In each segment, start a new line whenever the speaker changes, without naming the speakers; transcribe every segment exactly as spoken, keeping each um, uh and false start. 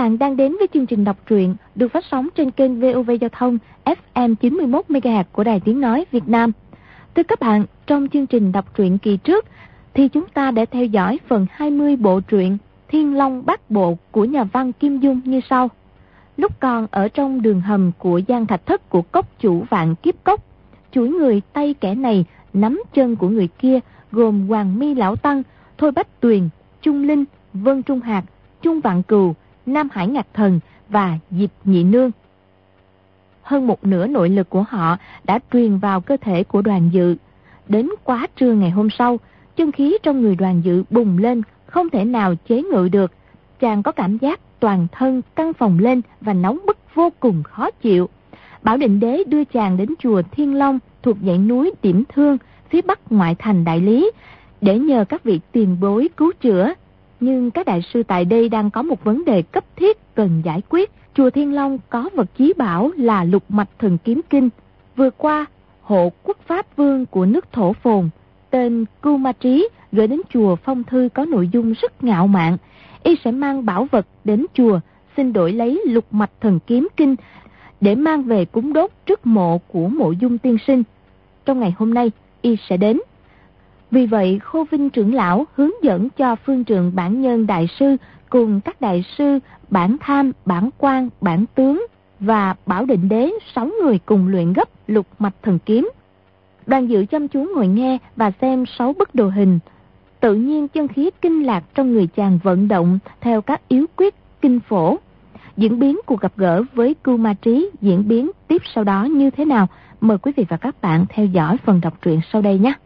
bạn đang đến với chương trình đọc truyện được phát sóng trên kênh vê o vê Giao thông ép em chín mươi mốt mê ga héc của Đài Tiếng Nói Việt Nam. Thưa các bạn, trong chương trình đọc truyện kỳ trước thì chúng ta đã theo dõi phần hai mươi bộ truyện Thiên Long Bát Bộ của nhà văn Kim Dung như sau. Lúc còn ở trong đường hầm của gian thạch thất của cốc chủ Vạn Kiếp Cốc, chuỗi người tay kẻ này nắm chân của người kia, gồm Hoàng Mi Lão Tăng, Thôi Bách Tuyền, Trung Linh, Vân Trung Hạc, Trung Vạn Cừu, Nam Hải Ngạc Thần và Diệp Nhị Nương. Hơn một nửa nội lực của họ đã truyền vào cơ thể của Đoàn Dự. Đến quá trưa ngày hôm sau, chân khí trong người Đoàn Dự bùng lên, không thể nào chế ngự được. Chàng có cảm giác toàn thân căng phồng lên và nóng bức vô cùng khó chịu. Bảo Định Đế đưa chàng đến chùa Thiên Long thuộc dãy núi Điểm Thương phía bắc ngoại thành Đại Lý để nhờ các vị tiền bối cứu chữa. Nhưng các đại sư tại đây đang có một vấn đề cấp thiết cần giải quyết. Chùa Thiên Long có vật chí bảo là Lục Mạch Thần Kiếm Kinh. Vừa qua, hộ quốc pháp vương của nước Thổ Phồn, tên Cưu Ma Trí, gửi đến chùa phong thư có nội dung rất ngạo mạn. Y sẽ mang bảo vật đến chùa, xin đổi lấy Lục Mạch Thần Kiếm Kinh để mang về cúng đốt trước mộ của Mộ Dung tiên sinh. Trong ngày hôm nay, Y sẽ đến. Vì vậy, Khô Vinh trưởng lão hướng dẫn cho Phương Trượng Bản Nhân đại sư cùng các đại sư Bản Tham, Bản Quan, Bản Tướng và Bảo Định Đế sáu người cùng luyện gấp Lục Mạch Thần Kiếm. Đoàn Dự chăm chú ngồi nghe và xem sáu bức đồ hình. Tự nhiên chân khí kinh lạc trong người chàng vận động theo các yếu quyết kinh phổ. Diễn biến cuộc gặp gỡ với Cưu Ma Trí diễn biến tiếp sau đó như thế nào? Mời quý vị và các bạn theo dõi phần đọc truyện sau đây nhé.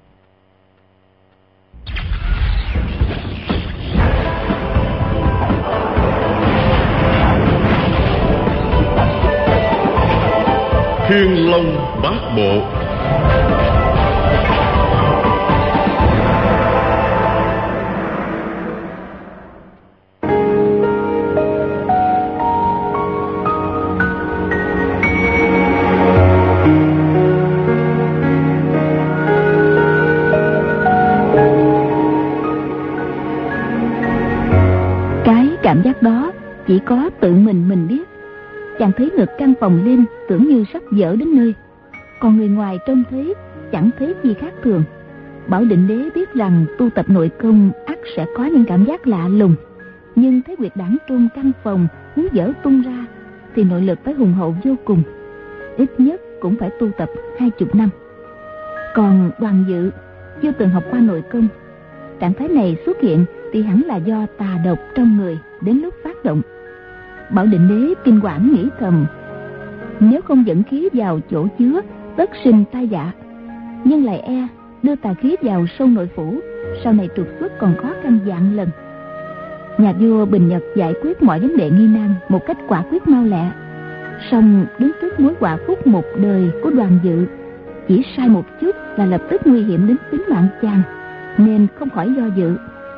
Thiên Long Bát Bộ.
Cái cảm giác đó chỉ có tự mình mình biết. Chàng thấy ngực căng phồng lên, tưởng như sắp vỡ đến nơi. Còn người ngoài trông thấy chẳng thấy gì khác thường. Bảo Định Đế biết rằng tu tập nội công ắt sẽ có những cảm giác lạ lùng, nhưng thấy huyệt đảng trung căng phồng muốn vỡ tung ra thì nội lực phải hùng hậu vô cùng, ít nhất cũng phải tu tập hai chục năm. Còn Đoàn Dự chưa từng học qua nội công, trạng thái này xuất hiện thì hẳn là do tà độc trong người đến lúc phát động. Bảo Định Đế kinh quản nghĩ thầm, nếu không dẫn khí vào chỗ chứa tất sinh tai dạ, nhưng lại e đưa tà khí vào sâu nội phủ, sau này trục xuất còn khó khăn vạn lần. Nhà vua Bình Nhật giải quyết mọi vấn đề nghi nan một cách quả quyết mau lẹ, song đứng trước mối họa phúc một đời của Đoàn Dự, chỉ sai một chút là lập tức nguy hiểm đến tính mạng chàng, nên không khỏi do dự.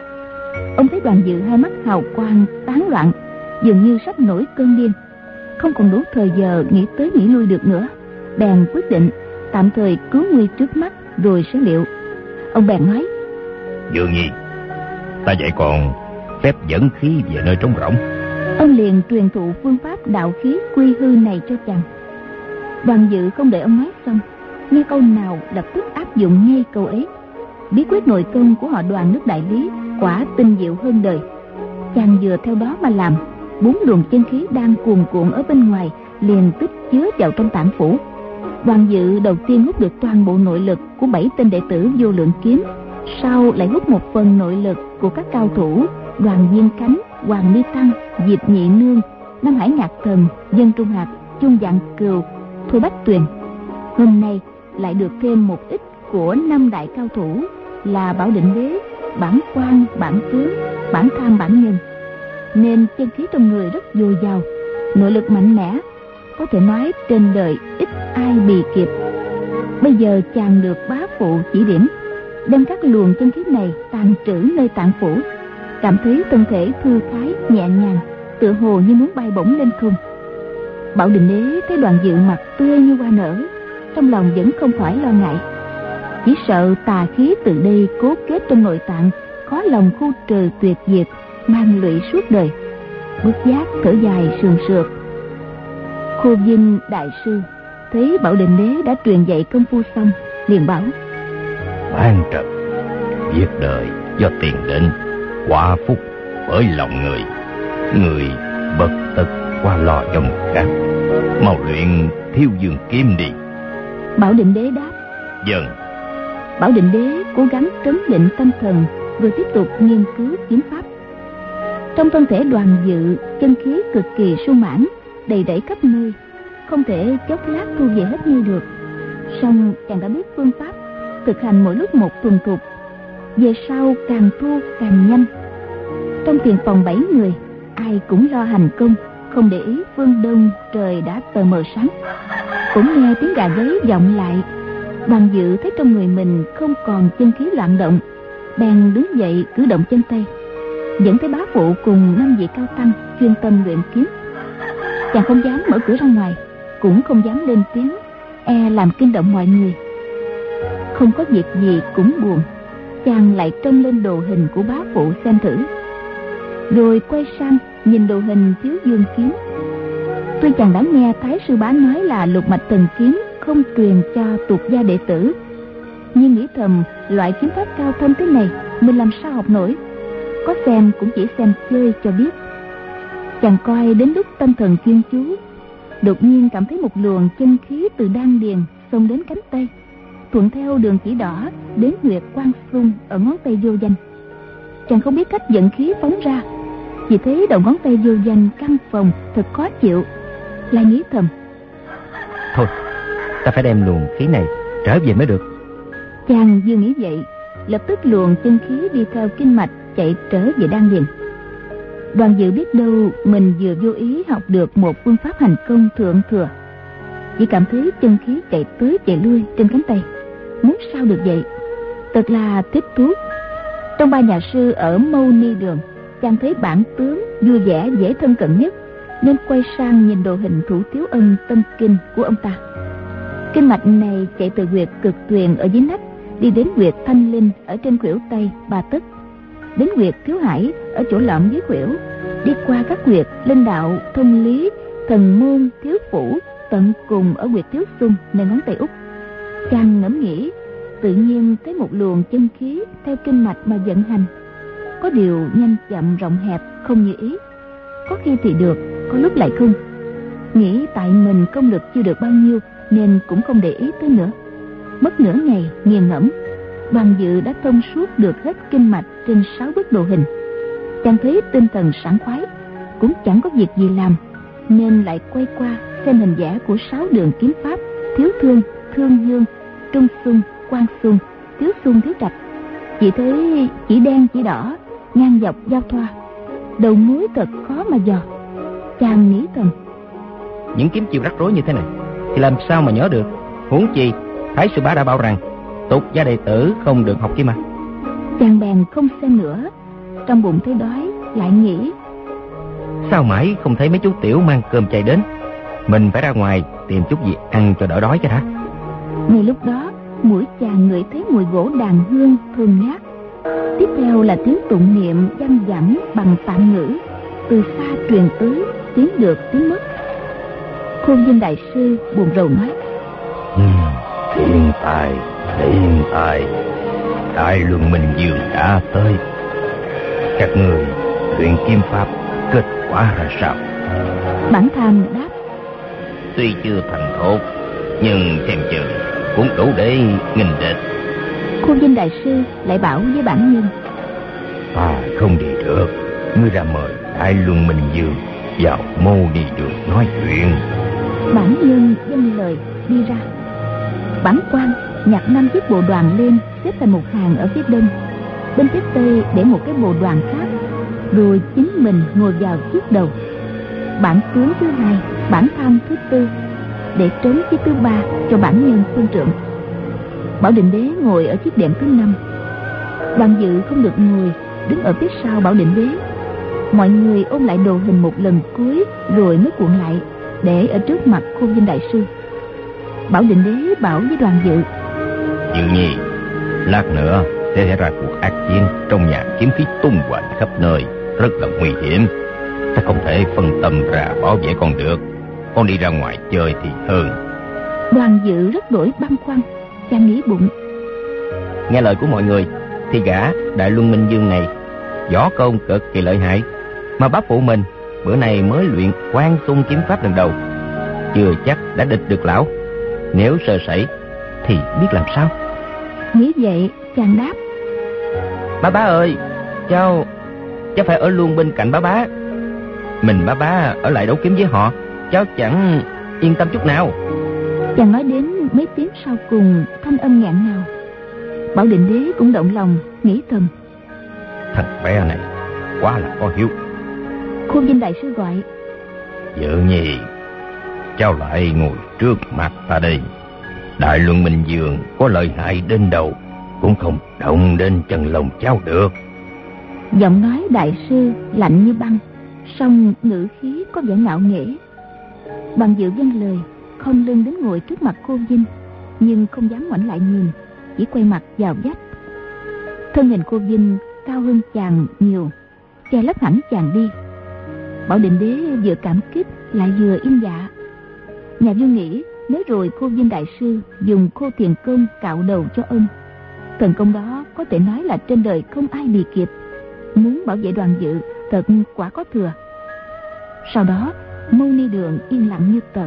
Ông thấy Đoàn Dự hai mắt hào quang tán loạn, dường như sắp nổi cơn điên, không còn đủ thời giờ nghĩ tới nghĩ lui được nữa, bèn quyết định tạm thời cứu nguy trước mắt rồi sẽ liệu. Ông bèn nói:
Dự Nhi, ta dạy còn phép dẫn khí về nơi trống rỗng.
Ông liền truyền thụ phương pháp đạo khí quy hư này cho chàng. Đoàn Dự không đợi ông nói xong, nghe câu nào lập tức áp dụng ngay câu ấy. Bí quyết nội công của họ Đoàn nước Đại Lý quả tinh diệu hơn đời. Chàng vừa theo đó mà làm, bốn luồng chân khí đang cuồn cuộn ở bên ngoài liền tích chứa vào trong tạng phủ. Đoàn Dự đầu tiên hút được toàn bộ nội lực của bảy tên đệ tử Vô Lượng Kiếm, sau lại hút một phần nội lực của các cao thủ Đoàn Viên Cánh, Hoàng Mi Tăng, Diệp Nhị Nương, Nam Hải Ngạc Thần, Vân Trung Hạc, Trung Vạn Cừu, Thôi Bách Tuyền. Hôm nay lại được thêm một ít của năm đại cao thủ là Bảo Định Đế, Bản Quan, Bản Tướng, Bản Tham, Bản Nhân, nên chân khí trong người rất dồi dào, nội lực mạnh mẽ, có thể nói trên đời ít ai bì kịp. Bây giờ chàng được bá phụ chỉ điểm, đem các luồng chân khí này tàn trữ nơi tạng phủ, cảm thấy thân thể thư thái nhẹ nhàng, tựa hồ như muốn bay bổng lên không. Bảo Định Đế thấy Đoàn Dự mặt tươi như hoa nở, trong lòng vẫn không khỏi lo ngại, chỉ sợ tà khí từ đây cố kết trong nội tạng, khó lòng khu trừ tuyệt diệt, mang lụy suốt đời. bước giác thở dài sườn sượt. Khô Vinh đại sư thấy Bảo Định Đế đã truyền dạy công phu xong, liền bảo:
Ban trật, việc đời do tiền định, quả phúc bởi lòng người. Người bất tất qua lo cho người khác, mau luyện Thiếu Dương kiếm đi.
Bảo Định Đế đáp:
Vâng.
Bảo Định Đế cố gắng trấn định tâm thần, rồi tiếp tục nghiên cứu kiếm pháp. Trong thân thể Đoàn Dự, chân khí cực kỳ sung mãn, đầy đẩy khắp nơi, không thể chốc lát thu về hết như được. Song chàng đã biết phương pháp, thực hành mỗi lúc một thuần thục, về sau càng thu càng nhanh. Trong tiền phòng bảy người, ai cũng lo hành công, không để ý phương đông trời đã tờ mờ sáng. Cũng nghe tiếng gà gáy vọng lại. Đoàn Dự thấy trong người mình không còn chân khí loạn động, bèn đứng dậy cử động chân tay, dẫn thấy bá phụ cùng năm vị cao tăng chuyên tâm luyện kiếm. Chàng không dám mở cửa ra ngoài, cũng không dám lên tiếng, e làm kinh động mọi người. Không có việc gì cũng buồn, chàng lại trông lên đồ hình của bá phụ xem thử, rồi quay sang nhìn đồ hình Thiếu Dương kiếm. Tuy chàng đã nghe Thái sư bá nói là lục mạch thần kiếm không truyền cho tục gia đệ tử, nhưng nghĩ thầm loại kiếm pháp cao thâm thế này mình làm sao học nổi, có xem cũng chỉ xem chơi cho biết. Chàng coi đến lúc tâm thần chuyên chú, đột nhiên cảm thấy một luồng chân khí từ đan điền xông đến cánh tay, thuận theo đường chỉ đỏ đến huyệt Quang Xung ở ngón tay vô danh. Chàng không biết cách dẫn khí phóng ra, chỉ thấy đầu ngón tay vô danh căng phồng thật khó chịu, lại nghĩ thầm:
Thôi, ta phải đem luồng khí này trở về mới được.
Chàng vừa nghĩ vậy, lập tức luồng chân khí đi theo kinh mạch chạy trở về đan điền. Đoàn Dự biết đâu mình vừa vô ý học được một phương pháp hành công thượng thừa, chỉ cảm thấy chân khí chạy tới chạy lui trên cánh tay, muốn sao được vậy, thật là thích thú. Trong ba nhà sư ở Mâu Ni Đường, chàng thấy bản tướng vui vẻ dễ thân cận nhất, nên quay sang nhìn đồ hình Thủ Tiếu Ân tâm kinh của ông ta. Kinh mạch này chạy từ huyệt Cực Tuyền ở dưới nách, đi đến huyệt Thanh Linh ở trên khuỷu tay ba tấc, đến huyệt Thiếu Hải ở chỗ lõm dưới khuỷu, đi qua các huyệt Linh Đạo, Thông Lý, Thần Môn, Thiếu Phủ, tận cùng ở huyệt Thiếu Xung nơi ngón tay út. Chàng ngẫm nghĩ, tự nhiên thấy một luồng chân khí theo kinh mạch mà vận hành, có điều nhanh chậm rộng hẹp không như ý, có khi thì được, có lúc lại không. Nghĩ tại mình công lực chưa được bao nhiêu nên cũng không để ý tới nữa. Mất nửa ngày nghiền ngẫm, Đoàn Dự đã thông suốt được hết kinh mạch trên sáu bức đồ hình. Chàng thấy tinh thần sảng khoái, cũng chẳng có việc gì làm, nên lại quay qua xem hình vẽ của sáu đường kiếm pháp: Thiếu Thương, Thương Dương, Trung Xung, Quang Xung, Thiếu Xung, Thiếu Trạch. Chỉ thấy chỉ đen chỉ đỏ, ngang dọc giao thoa, đầu mối thật khó mà dò. Chàng nghĩ thầm:
Những kiếm chiêu rắc rối như thế này thì làm sao mà nhớ được, huống chi Thái sư bá đã bảo rằng tục gia đệ tử không được học kia mà.
Chàng bèn không xem nữa, trong bụng thấy đói, lại nghĩ:
Sao mãi không thấy mấy chú tiểu mang cơm chay đến, mình phải ra ngoài tìm chút gì ăn cho đỡ đói cho đã.
Ngay lúc đó, mũi chàng ngửi thấy mùi gỗ đàn hương thơm ngát. Tiếp theo là tiếng tụng niệm văng vẳng bằng tạng ngữ, từ xa truyền tới, tiếng được tiếng mất. Khôn Vinh đại sư buồn rầu nói:
ừ, Thiên tài, thiên tài, Đại Luân Minh Dương đã tới. Các người luyện kiếm pháp kết quả ra sao?
Bản Tham đáp:
Tuy chưa thành thục, nhưng xem chừng cũng đủ để nghinh địch.
Khôn Vinh đại sư lại bảo với Bản Nhân:
À, không đi được, ngươi ra mời Đại Luân Minh Dương vào Mâu Ni Đường nói chuyện.
Bản Nhân dâng lời đi ra. Bản Quan nhặt năm chiếc bồ đoàn lên, xếp thành một hàng ở phía đông, bên phía tây để một cái bồ đoàn khác, rồi chính mình ngồi vào chiếc đầu. Bản tướng thứ hai, Bản Tham thứ tư, để trống chiếc thứ ba cho Bản Nhân phương trượng. Bảo Định Đế ngồi ở chiếc đệm thứ năm. Đoàn Dự không được ngồi, đứng ở phía sau Bảo Định Đế. Mọi người ôm lại đồ hình một lần cuối, rồi mới cuộn lại để ở trước mặt Khôn Vinh đại sư. Bảo Định Đế bảo với Đoàn Dự:
Dự Nhi, lát nữa sẽ xảy ra cuộc ác chiến trong nhà, kiếm khí tung hoành khắp nơi, rất là nguy hiểm. Ta không thể phân tâm ra bảo vệ con được. Con đi ra ngoài chơi thì hơn.
Đoàn Dự rất đổi băn khoăn. Chàng nghĩ bụng,
nghe lời của mọi người thì gã Đại Luân Minh Dương này võ công cực kỳ lợi hại, mà bá phụ mình bữa nay mới luyện Quang Xung kiếm pháp lần đầu, chưa chắc đã địch được lão. Nếu sơ sẩy thì biết làm sao.
Nghĩ vậy chàng đáp,
Bá bá ơi, cháu cháu phải ở luôn bên cạnh bá bá. Mình bá bá ở lại đấu kiếm với họ, cháu chẳng yên tâm chút nào.
Chàng nói đến mấy tiếng sau cùng, thanh âm nghẹn ngào. Bảo Định Đế cũng động lòng, nghĩ thầm,
thằng bé này quá là có hiếu.
Khôn Vinh đại sư gọi,
Dự Nhi, cháu lại ngồi trước mặt ta đây. Đại Luân Minh Dương có lợi hại đến đâu cũng không động đến chân lòng cháu được.
Giọng nói đại sư lạnh như băng, song ngữ khí có vẻ ngạo nghễ. Bằng Dự vâng lời, không lưng đến ngồi trước mặt Khôn Vinh, nhưng không dám ngoảnh lại nhìn, chỉ quay mặt vào vách. Thân hình Khôn Vinh cao hơn chàng nhiều, che lấp hẳn chàng đi. Bảo Định Đế vừa cảm kích lại vừa im dạ. Nhà vua nghĩ nếu rồi Khôn Vinh đại sư dùng Khô Thiền Công cạo đầu cho ông, thần công đó có thể nói là trên đời không ai bì kịp. Muốn bảo vệ Đoàn Dự thật quả có thừa. Sau đó Mâu Ni Đường yên lặng như tờ.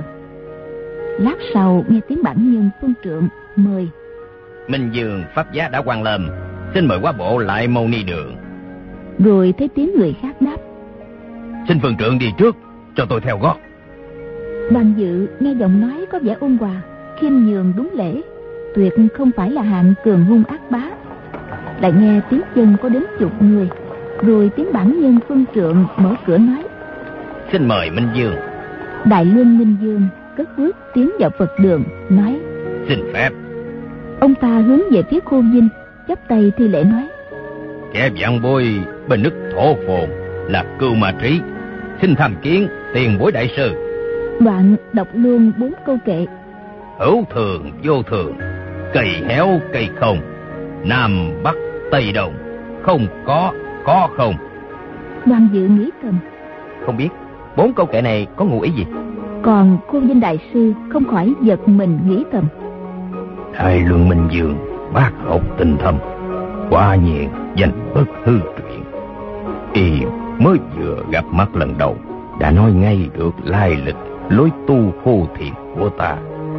Lát sau nghe tiếng bản nhân phương trượng mời.
Minh Dương pháp giá đã quan lâm, xin mời quá bộ lại Mâu Ni Đường.
Rồi thấy tiếng người khác đáp,
Xin phương trượng đi trước, cho tôi theo gót.
Đoàn Dự nghe giọng nói có vẻ ôn hòa, khiêm nhường đúng lễ, tuyệt không phải là hạng cường hung ác bá. Lại nghe tiếng chân có đến chục người, rồi tiếng bản nhân phương trượng mở cửa nói,
Xin mời Minh Dương.
Đại Luân Minh Dương cất bước tiến vào Phật đường, nói,
Xin phép.
Ông ta hướng về phía Khôn Vinh, chắp tay thi lễ nói,
Kẻ vạn bối bên nước Thổ Phồn là Cưu Ma Trí, xin tham kiến tiền bối đại sư.
Đoạn đọc luôn bốn câu kệ.
Hữu thường vô thường, cây héo cây không, Nam Bắc Tây Đông, không có có không.
Đoàn Dự nghĩ thầm,
không biết bốn câu kệ này có ngụ ý gì.
Còn Khôn Vinh đại sư không khỏi giật mình nghĩ thầm,
Đại Luân Minh Dương bác học tinh thâm, quả nhiên danh bất hư truyền. Y mới vừa gặp mắt lần đầu đã nói ngay được lai lịch lối tu Khô Thiền của ta.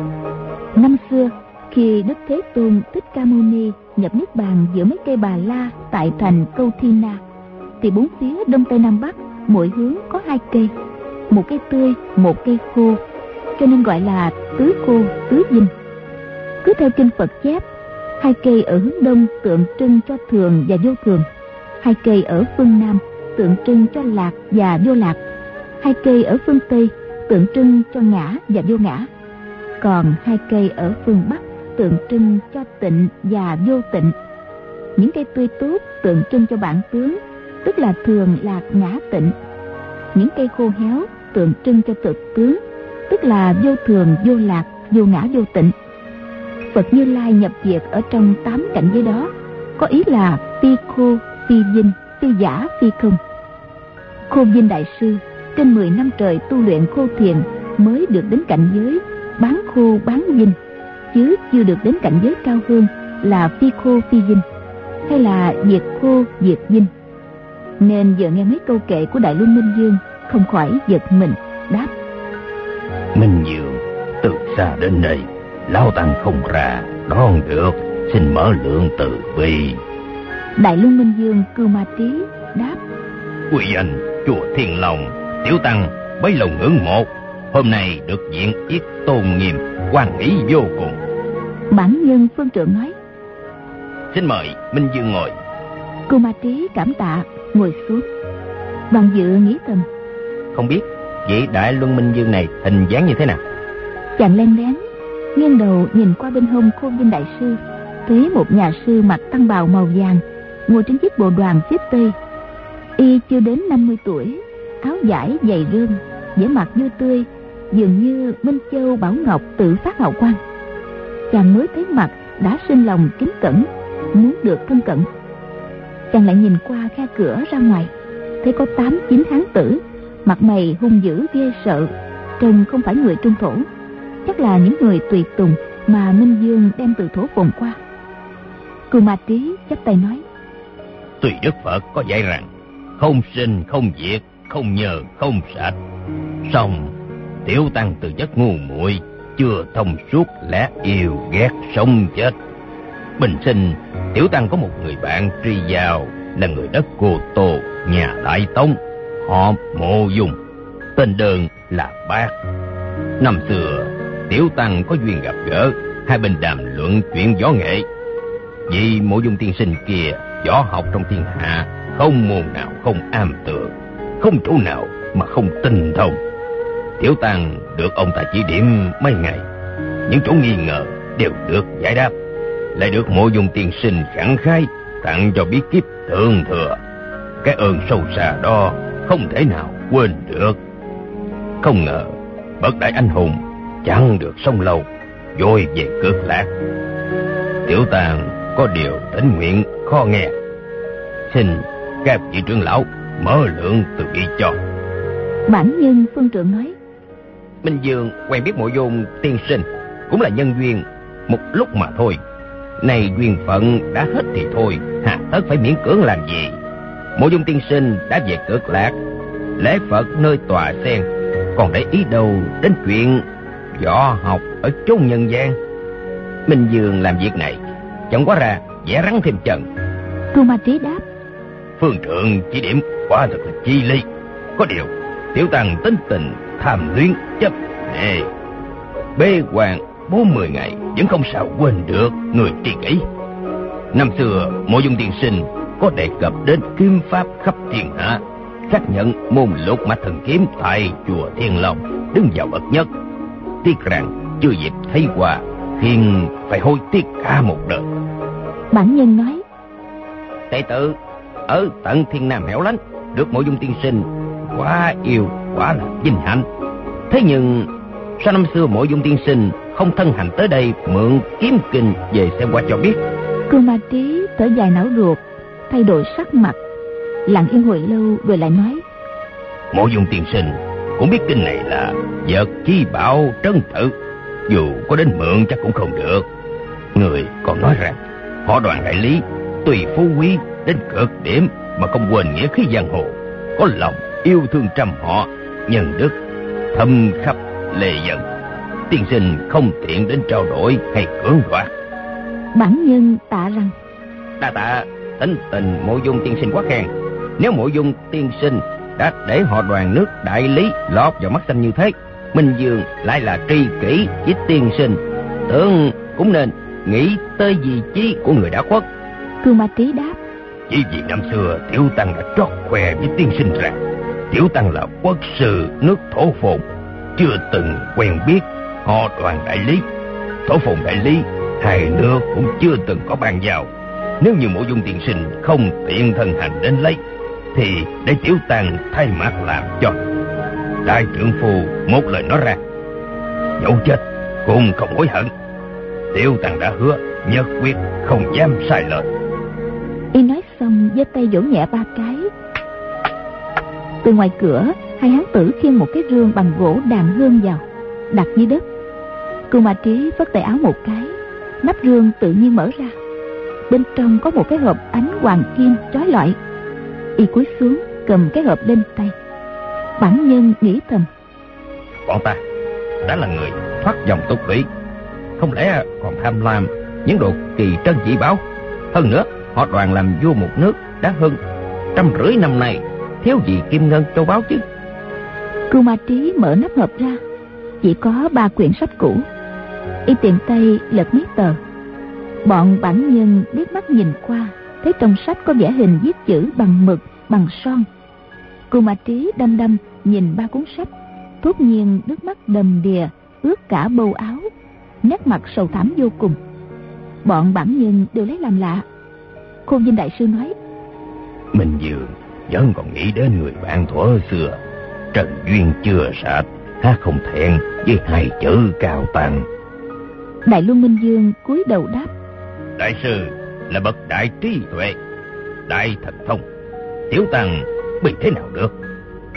Năm xưa khi Đức Thế Tôn Thích Ca Mâu Ni nhập niết bàn giữa mấy cây bà la tại thành Câu Thi Na, thì bốn phía đông tây nam bắc mỗi hướng có hai cây, một cây tươi, một cây khô, cho nên gọi là tứ khô tứ dinh. Cứ theo kinh Phật chép, hai cây ở hướng đông tượng trưng cho thường và vô thường, hai cây ở phương nam tượng trưng cho lạc và vô lạc, hai cây ở phương tây tượng trưng cho ngã và vô ngã, còn hai cây ở phương bắc tượng trưng cho tịnh và vô tịnh. Những cây tươi tốt tượng trưng cho bản tướng, tức là thường lạc ngã tịnh. Những cây khô héo tượng trưng cho thực tướng, tức là vô thường vô lạc vô ngã vô tịnh. Phật Như Lai nhập diệt ở trong tám cảnh giới đó, có ý là phi khô, phi dinh, phi giả, phi không. Khôn Vinh đại sư trên mười năm trời tu luyện Khô Thiền mới được đến cảnh giới bán khô bán dinh, chứ chưa được đến cảnh giới cao hơn là phi khô phi dinh, hay là diệt khô diệt dinh. Nên giờ nghe mấy câu kệ của Đại Luân Minh Dương không khỏi giật mình đáp,
Minh Dương từ xa đến đây, lão tăng không ra đón được, xin mở lượng từ bi.
Đại Luân Minh Dương Cưu Ma Trí đáp,
Quy danh chùa Thiên Long, tiểu tăng bấy lâu ngưỡng mộ, hôm nay được diện yết tôn nghiêm, hoan hỷ vô cùng.
Bản nhân phương trượng nói,
Xin mời Minh Dương ngồi.
Cưu Ma Trí cảm tạ ngồi xuống. Đoàn Dự nghĩ thầm,
không biết vị Đại Luân Minh Dương này hình dáng như thế nào.
Chàng len lén nghiêng đầu nhìn qua bên hông Khôn Vinh đại sư, thấy một nhà sư mặc tăng bào màu vàng ngồi trên chiếc bồ đoàn phía tây. Y chưa đến năm mươi tuổi, áo vải dày rơm, vẻ mặt vui tươi, dường như Minh Châu Bảo Ngọc tự phát hào quang. Chàng mới thấy mặt đã sinh lòng kính cẩn, muốn được thân cận. Chàng lại nhìn qua khe cửa ra ngoài, thấy có tám chín hán tử mặt mày hung dữ ghê sợ, trông không phải người trung thổ, chắc là những người tùy tùng mà Minh Dương đem từ thổ phồn qua. Cưu Ma Trí chắp tay nói:
Tuy Đức Phật có dạy rằng không sinh không diệt, không nhờ không sạch, song Tiểu Tăng từ giấc ngu muội, chưa thông suốt lẽ yêu ghét sống chết. Bình sinh Tiểu Tăng có một người bạn tri giao, là người đất Cô Tô, nhà Đại Tông, họ Mộ Dung, tên đơn là Bác. Năm xưa Tiểu Tăng có duyên gặp gỡ, hai bên đàm luận chuyện võ nghệ. Vì Mộ Dung tiên sinh kia võ học trong thiên hạ không môn nào không am tường, không chỗ nào mà không tinh thông. Tiểu Tăng được ông ta chỉ điểm mấy ngày, những chỗ nghi ngờ đều được giải đáp, lại được Mộ Dung tiên sinh khẳng khái tặng cho bí kíp thượng thừa. Cái ơn sâu xa đó không thể nào quên được. Không ngờ bậc đại anh hùng chẳng được sống lâu, vội về Cực Lạc. Tiểu Tăng có điều thỉnh nguyện khó nghe, xin các vị trưởng lão mở lượng từ bi cho.
Bản Nhân phương trượng nói:
Minh Dương quen biết Mộ Dung tiên sinh cũng là nhân duyên một lúc mà thôi. Này duyên phận đã hết thì thôi, hà tất phải miễn cưỡng làm gì. Mộ Dung tiên sinh đã về Cực Lạc, lễ Phật nơi tòa sen, còn để ý đâu đến chuyện võ học ở chốn nhân gian. Minh Dương làm việc này chẳng quá ra vẽ rắn thêm chân.
Cưu Ma Trí đáp:
Phương trượng chỉ điểm quả thật là chi ly. Có điều Tiểu Tăng tính tình tham luyến chấp nệ, bế quan bốn mươi ngày vẫn không sao quên được người tri kỷ. Năm xưa Mộ Dung tiên sinh có đề cập đến kiếm pháp khắp thiên hạ, xác nhận môn Lục Mạch Thần Kiếm tại chùa Thiên Long đứng vào bậc nhất. Tiếc rằng chưa dịp thấy qua, khiến phải hối tiếc cả một đời.
Bản Nhân nói:
Đệ tử ở tận Thiên Nam hẻo lánh được Mộ Dung tiên sinh quá yêu, quả là vinh hạnh. Thế nhưng sao năm xưa Mộ Dung tiên sinh không thân hành tới đây mượn kiếm kinh về xem qua cho biết?
Cưu Ma Trí thở dài não ruột, thay đổi sắc mặt, lặng yên hồi lâu rồi lại nói:
Mộ Dung tiên sinh cũng biết kinh này là vật chi bảo trấn tử, dù có đến mượn chắc cũng không được. Người còn nói rằng họ Đoàn đại lý tùy phú quý đến cực điểm mà không quên nghĩa khí giang hồ, có lòng yêu thương trăm họ, nhân đức thâm khắp lề dần. Tiên sinh không tiện đến trao đổi hay cưỡng đoạt.
Bản Nhân tạ rằng:
Đa tạ tính tình Mộ Dung tiên sinh quá khen. Nếu Mộ Dung tiên sinh đã để họ Đoàn nước đại lý lọt vào mắt xanh như thế, Minh Dương lại là tri kỷ với tiên sinh, tưởng cũng nên nghĩ tới vị trí của người đã khuất.
Cưu Ma Trí đáp:
Chỉ vì năm xưa Tiểu Tăng đã trót khoe với tiên sinh rằng Tiểu Tăng là quốc sư nước Thổ Phồn, chưa từng quen biết họ Đoàn đại lý. Thổ Phồn đại lý hai nước cũng chưa từng có bàn giao. Nếu như Mộ Dung tiên sinh không tiện thân hành đến lấy, thì để Tiểu Tăng thay mặt làm cho. Đại trưởng phu một lời nói ra, dẫu chết cũng không hối hận. Tiểu Tăng đã hứa nhất quyết không dám sai lời.
Y nói xong giơ tay vỗ nhẹ ba cái. Từ ngoài cửa, hai hán tử khiêng một cái rương bằng gỗ đàn hương vào, đặt dưới đất. Cưu Ma Trí phất tay áo một cái, nắp rương tự nhiên mở ra. Bên trong có một cái hộp ánh hoàng kim chói lọi. Y cúi xuống cầm cái hộp lên tay. Bản Nhân nghĩ thầm:
Bọn ta đã là người thoát dòng tục lũy, không lẽ còn tham lam những đồ kỳ trân dị bảo? Hơn nữa họ Đoàn làm vua một nước đã hơn trăm rưỡi năm nay, thiếu gì kim ngân châu báu chứ?
Cưu Ma Trí mở nắp hộp ra, chỉ có ba quyển sách cũ. Y tiện tay lật miết tờ. Bọn Bản Nhân liếc mắt nhìn qua, thấy trong sách có vẽ hình viết chữ bằng mực, bằng son. Cưu Ma Trí đăm đăm nhìn ba cuốn sách, thốt nhiên nước mắt đầm đìa ướt cả bâu áo, nét mặt sầu thảm vô cùng. Bọn Bản Nhân đều lấy làm lạ. Khôn Vinh đại sư nói:
Minh Dương vẫn còn nghĩ đến người bạn thuở xưa, trần duyên chưa sạch, há không thẹn với hai chữ cao tăng.
Đại Luân Minh Dương cúi đầu đáp:
Đại sư là bậc đại trí tuệ, đại thần thông, Tiểu Tăng bị thế nào được?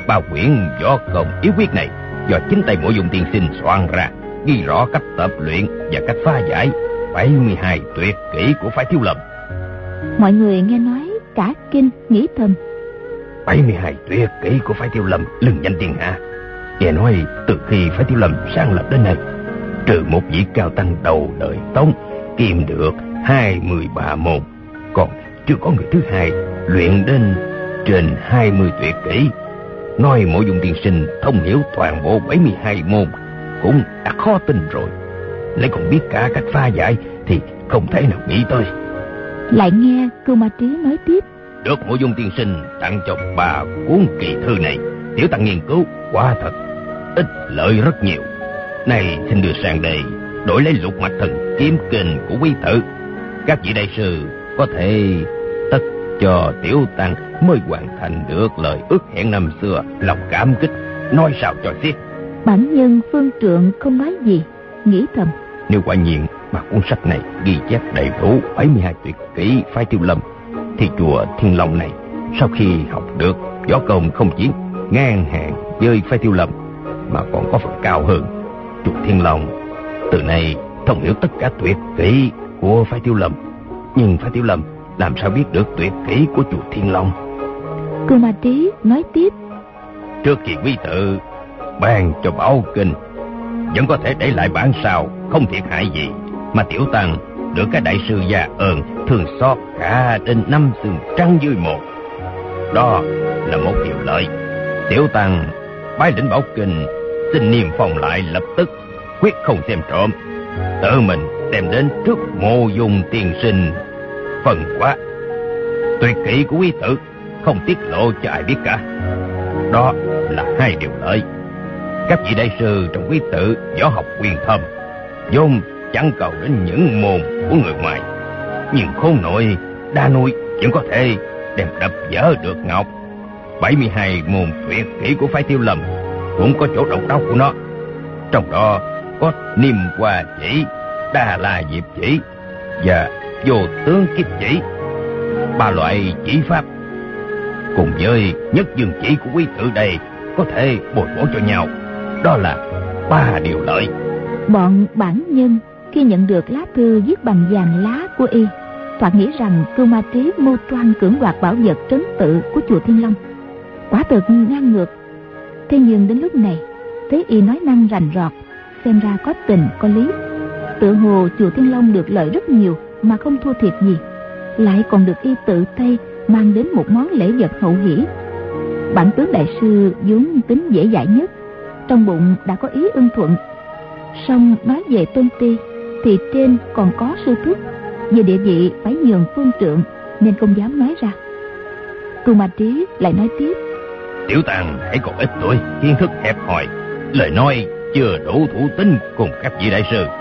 Ba quyển võ công yếu quyết này do chính tay Mộ Dung tiên sinh soạn ra, ghi rõ cách tập luyện và cách phá giải bảy mươi hai tuyệt kỹ của phái Thiếu Lâm.
Mọi người nghe nói cả kinh, nghĩ thầm:
bảy mươi hai tuyệt kỹ của phái Thiếu Lâm lừng danh thiên hạ. Nghe nói từ khi phái Thiếu Lâm sáng lập đến nay, trừ một vị cao tăng đầu đời Tống kiêm được hai mươi ba môn, còn chưa có người thứ hai luyện đến trên hai mươi tuyệt kỹ. Nói Mộ Dung tiên sinh thông hiểu toàn bộ bảy mươi hai môn cũng đã khó tin rồi, lại còn biết cả cách phá giải thì không thể nào nghĩ tới.
Lại nghe Cưu Ma Trí nói tiếp:
Được Mộ Dung tiên sinh tặng cho bà cuốn kỳ thư này, tiểu tăng nghiên cứu quả thật ích lợi rất nhiều. Này xin đưa sang đây đổi lấy Lục Mạch Thần Kiếm Kinh của quý tử. Các vị đại sư có thể tất cho tiểu tăng mới hoàn thành được lời ước hẹn năm xưa, lòng cảm kích nói sao cho xiết.
Bản nhân Phương Trượng không nói gì, nghĩ thầm:
Nếu quả nhiên mà cuốn sách này ghi chép đầy đủ bảy mươi hai tuyệt kỹ phái Thiếu Lâm, thì chùa Thiên Long này sau khi học được võ công không chỉ ngang hàng với phái Thiếu Lâm mà còn có phần cao hơn. Chùa Thiên Long từ nay thông hiểu tất cả tuyệt kỹ của phái Thiếu Lâm, nhưng phái Thiếu Lâm làm sao biết được tuyệt kỹ của chùa Thiên Long?
Cưu Ma Trí nói tiếp:
Trước khi quý tự ban cho bảo kinh, vẫn có thể để lại bản sao, không thiệt hại gì, mà tiểu tăng được các đại sư già ơn thường xót cả đến năm xương trắng dưới một. Đó là một điều lợi. Tiểu tăng bái lĩnh bảo kinh, xin niêm phong lại lập tức, quyết không xem trộm, tự mình đem đến trước Mộ Dung tiên sinh phần quá. Tuyệt kỹ của quý tử không tiết lộ cho ai biết cả. Đó là hai điều lợi. Các vị đại sư trong quý tử võ học quyền thâm, vốn chẳng cầu đến những môn của người ngoài, nhưng khôn nội đa nuôi vẫn có thể đem đập vỡ được ngọc. bảy mươi hai môn tuyệt kỹ của phái Thiếu Lâm cũng có chỗ độc đáo của nó. Trong đó có Niêm Hoa chỉ, Đa La Diệp chỉ và Vô Tướng Kiếp chỉ. Ba loại chỉ pháp cùng với Nhất Dương chỉ của quý tử đây có thể bồi bổ cho nhau. Đó là ba điều lợi.
Bọn bản nhân khi nhận được lá thư viết bằng vàng lá của y, thoạt nghĩ rằng Cưu Ma Trí mưu toan cưỡng đoạt bảo vật trấn tự của chùa Thiên Long, quả thực ngang ngược. Thế nhưng đến lúc này thấy y nói năng rành rọt, xem ra có tình có lý. Tự hồ chùa Thiên Long được lợi rất nhiều mà không thua thiệt gì, lại còn được y tự tay mang đến một món lễ vật hậu hỷ. Bản tướng đại sư vốn tính dễ dãi nhất, trong bụng đã có ý ưng thuận. Song nói về tôn ti thì trên còn có sư thúc, về địa vị phải nhường Phương Trượng nên không dám nói ra. Cưu Ma Trí lại nói tiếp:
Tiểu tăng hãy còn ít tuổi, kiến thức hẹp hòi, lời nói chưa đủ thủ tín cùng các vị đại sư.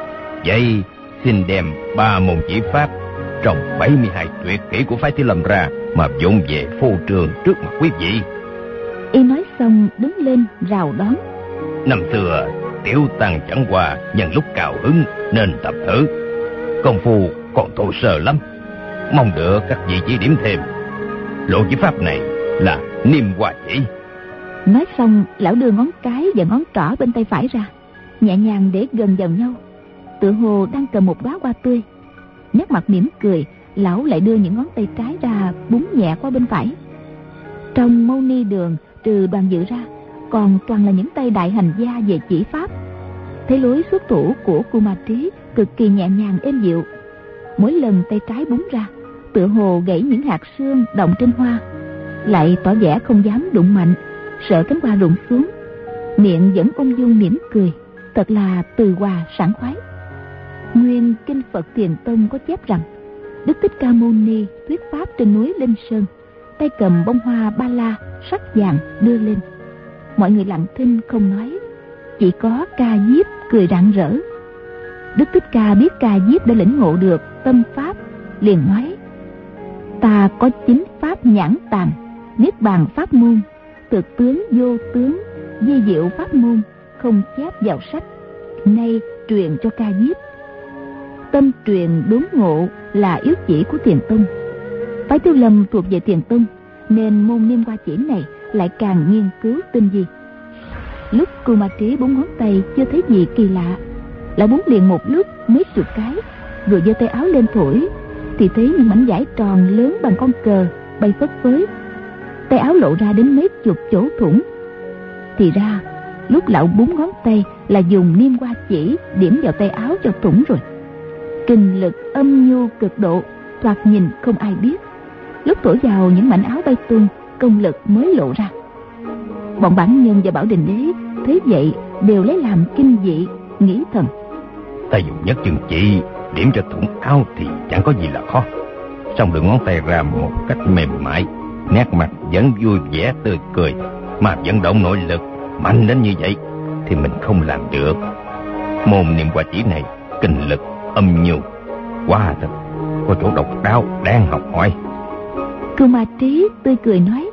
Vậy xin đem ba môn chỉ pháp trong bảy mươi hai tuyệt kỹ của phái Thiếu Lâm ra mà dụng về phô trường trước mặt quý vị.
Y nói xong đứng lên rào đón:
Năm xưa tiểu tăng chẳng qua nhân lúc cao hứng nên tập thử, công phu còn thô sơ lắm, mong được các vị chỉ điểm thêm. Lộ chỉ pháp này là Niêm Hoa chỉ.
Nói xong lão đưa ngón cái và ngón trỏ bên tay phải ra, nhẹ nhàng để gần vào nhau, tựa hồ đang cầm một đóa hoa tươi. Nét mặt mỉm cười, lão lại đưa những ngón tay trái ra búng nhẹ qua bên phải. Trong Mâu Ni đường trừ Đoàn Dự ra, còn toàn là những tay đại hành gia về chỉ pháp. Thấy lối xuất thủ của Cưu Ma Trí cực kỳ nhẹ nhàng êm dịu. Mỗi lần tay trái búng ra, tựa hồ gãy những hạt sương động trên hoa, lại tỏ vẻ không dám đụng mạnh, sợ cánh hoa rụng xuống. Miệng vẫn ung dung mỉm cười, thật là từ hòa sảng khoái. Nguyên kinh Phật Thiền Tông có chép rằng Đức Thích Ca Mâu Ni thuyết pháp trên núi Linh Sơn, tay cầm bông hoa ba la sắc vàng đưa lên. Mọi người lặng thinh không nói, chỉ có Ca Diếp cười rạng rỡ. Đức Thích Ca biết Ca Diếp đã lĩnh ngộ được tâm pháp, liền nói: Ta có chính pháp nhãn tàng, niết bàn pháp môn, thực tướng vô tướng, di diệu pháp môn, không chép vào sách, nay truyền cho Ca Diếp. Tâm truyền đốn ngộ là yếu chỉ của Thiền Tông. Phái Thiếu Lâm thuộc về Thiền Tông, nên môn Niêm Hoa chỉ này lại càng nghiên cứu tinh vi. Lúc Cưu Ma Trí búng ngón tay chưa thấy gì kỳ lạ, lại búng liền một lúc mấy chục cái, rồi giơ tay áo lên thổi, thì thấy những mảnh vải tròn lớn bằng con cờ bay phất phới. Tay áo lộ ra đến mấy chục chỗ thủng. Thì ra lúc lão búng ngón tay là dùng niêm hoa chỉ điểm vào tay áo cho thủng rồi. Kinh lực âm nhu cực độ, thoạt nhìn không ai biết. Lúc thổi vào những mảnh áo bay tung, công lực mới lộ ra. Bọn Bản Nhân và Bảo Đình Đế thấy vậy đều lấy làm kinh dị, nghĩ thầm:
ta dùng nhất chân chỉ điểm cho thủng áo thì chẳng có gì là khó. Xong đưa ngón tay ra một cách mềm mại, nét mặt vẫn vui vẻ tươi cười, mà vận động nội lực mạnh đến như vậy thì mình không làm được. Môn niệm hoa chỉ này kinh lực âm nhu, quá thật có chỗ độc đáo đang học hỏi.
Cưu Ma Trí tươi cười nói: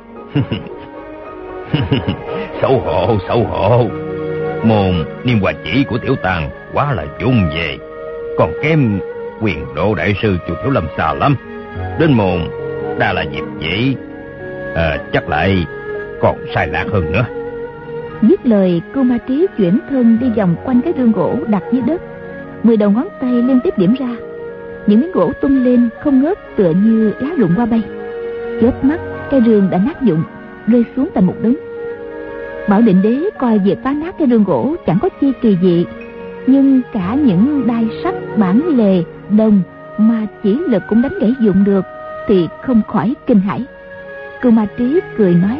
xấu hổ xấu hổ, môn niệm hoa chỉ của tiểu tàng quá là chung về, còn kém quyền độ đại sư Chùa Thiếu Lâm xa lắm. Đến môn Đa La Diệp chỉ à, chắc lại còn sai lạc hơn nữa.
Dứt lời, Cưu Ma Trí chuyển thân đi vòng quanh cái rương gỗ đặt dưới đất, mười đầu ngón tay liên tiếp điểm ra. Những miếng gỗ tung lên không ngớt, tựa như lá rụng qua bay. Chớp mắt, cái rương đã nát vụn, rơi xuống thành một đống. Bảo Định Đế coi việc phá nát cái rương gỗ chẳng có chi kỳ dị, nhưng cả những đai sắt, bản lề, đồng mà chỉ lực cũng đánh gãy dụng được thì không khỏi kinh hãi. Cưu Ma Trí cười nói: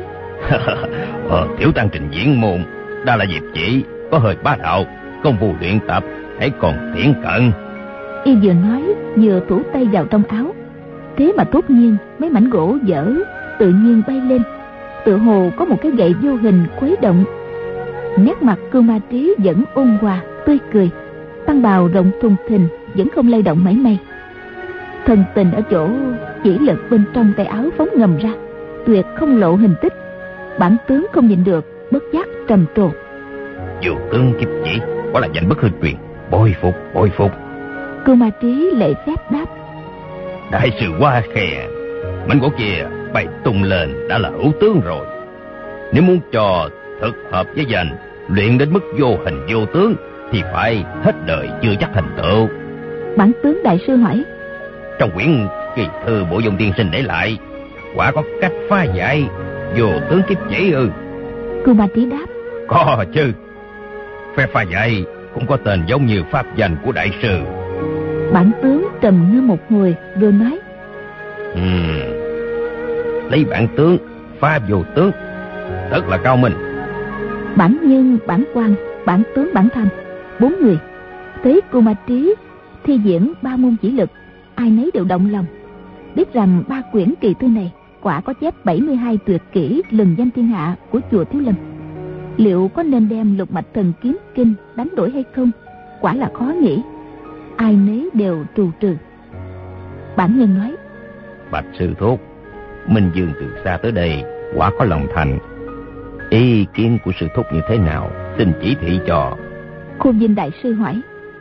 ờ, tiểu tăng trình diễn môn Đa La Diệp chỉ có hơi bá đạo, công phu luyện tập hãy còn thiển cận.
Y vừa nói vừa thủ tay vào trong áo, thế mà突nhiên mấy mảnh gỗ dở tự nhiên bay lên, tựa hồ có một cái gậy vô hình khuấy động. Nét mặt Cưu Ma Trí vẫn ôn hòa tươi cười, tăng bào rộng thùng thình vẫn không lay động mảy may. Thần tình ở chỗ chỉ lực bên trong tay áo phóng ngầm ra, tuyệt không lộ hình tích. Bản tướng không nhìn được, bất giác trầm trồ:
Vô tướng kiếp chỉ quả là danh bất hư truyền, bội phục bội phục.
Cưu Ma Trí lễ phép đáp:
đại sư quá khe, mảnh gỗ kia bay tung lên đã là hữu tướng rồi. Nếu muốn cho thực hợp với danh luyện đến mức vô hình vô tướng thì phải hết đời chưa chắc thành tựu.
Bản tướng đại sư hỏi:
trong quyển kỳ thư Bộ Dung tiên sinh để lại, quả có cách phá giải vô tướng kiếp chỉ ư?
Cưu Ma Trí đáp:
có chứ. Phe phá giải cũng có tên giống như pháp danh của đại sư.
Bản tướng trầm ngâm một hồi rồi nói:
uhm, lấy bản tướng phá vô tướng thật là cao minh.
Bản Nhân, Bản Quan, Bản Tướng, Bản Tham, bốn người thấy Cưu Ma Trí thi diễn ba môn chỉ lực, ai nấy đều động lòng, biết rằng ba quyển kỳ thư này quả có chép bảy mươi hai tuyệt kỹ lừng danh thiên hạ của Chùa Thiếu Lâm. Liệu có nên đem Lục Mạch Thần Kiếm Kinh đánh đổi hay không, quả là khó nghĩ. Ai nấy đều trù trừ. Bản Nhân nói:
bạch sư thúc, Minh Dương từ xa tới đây quả có lòng thành. Ý kiến của sư thúc như thế nào, xin chỉ thị cho.
Khôn Vinh đại sư hỏi: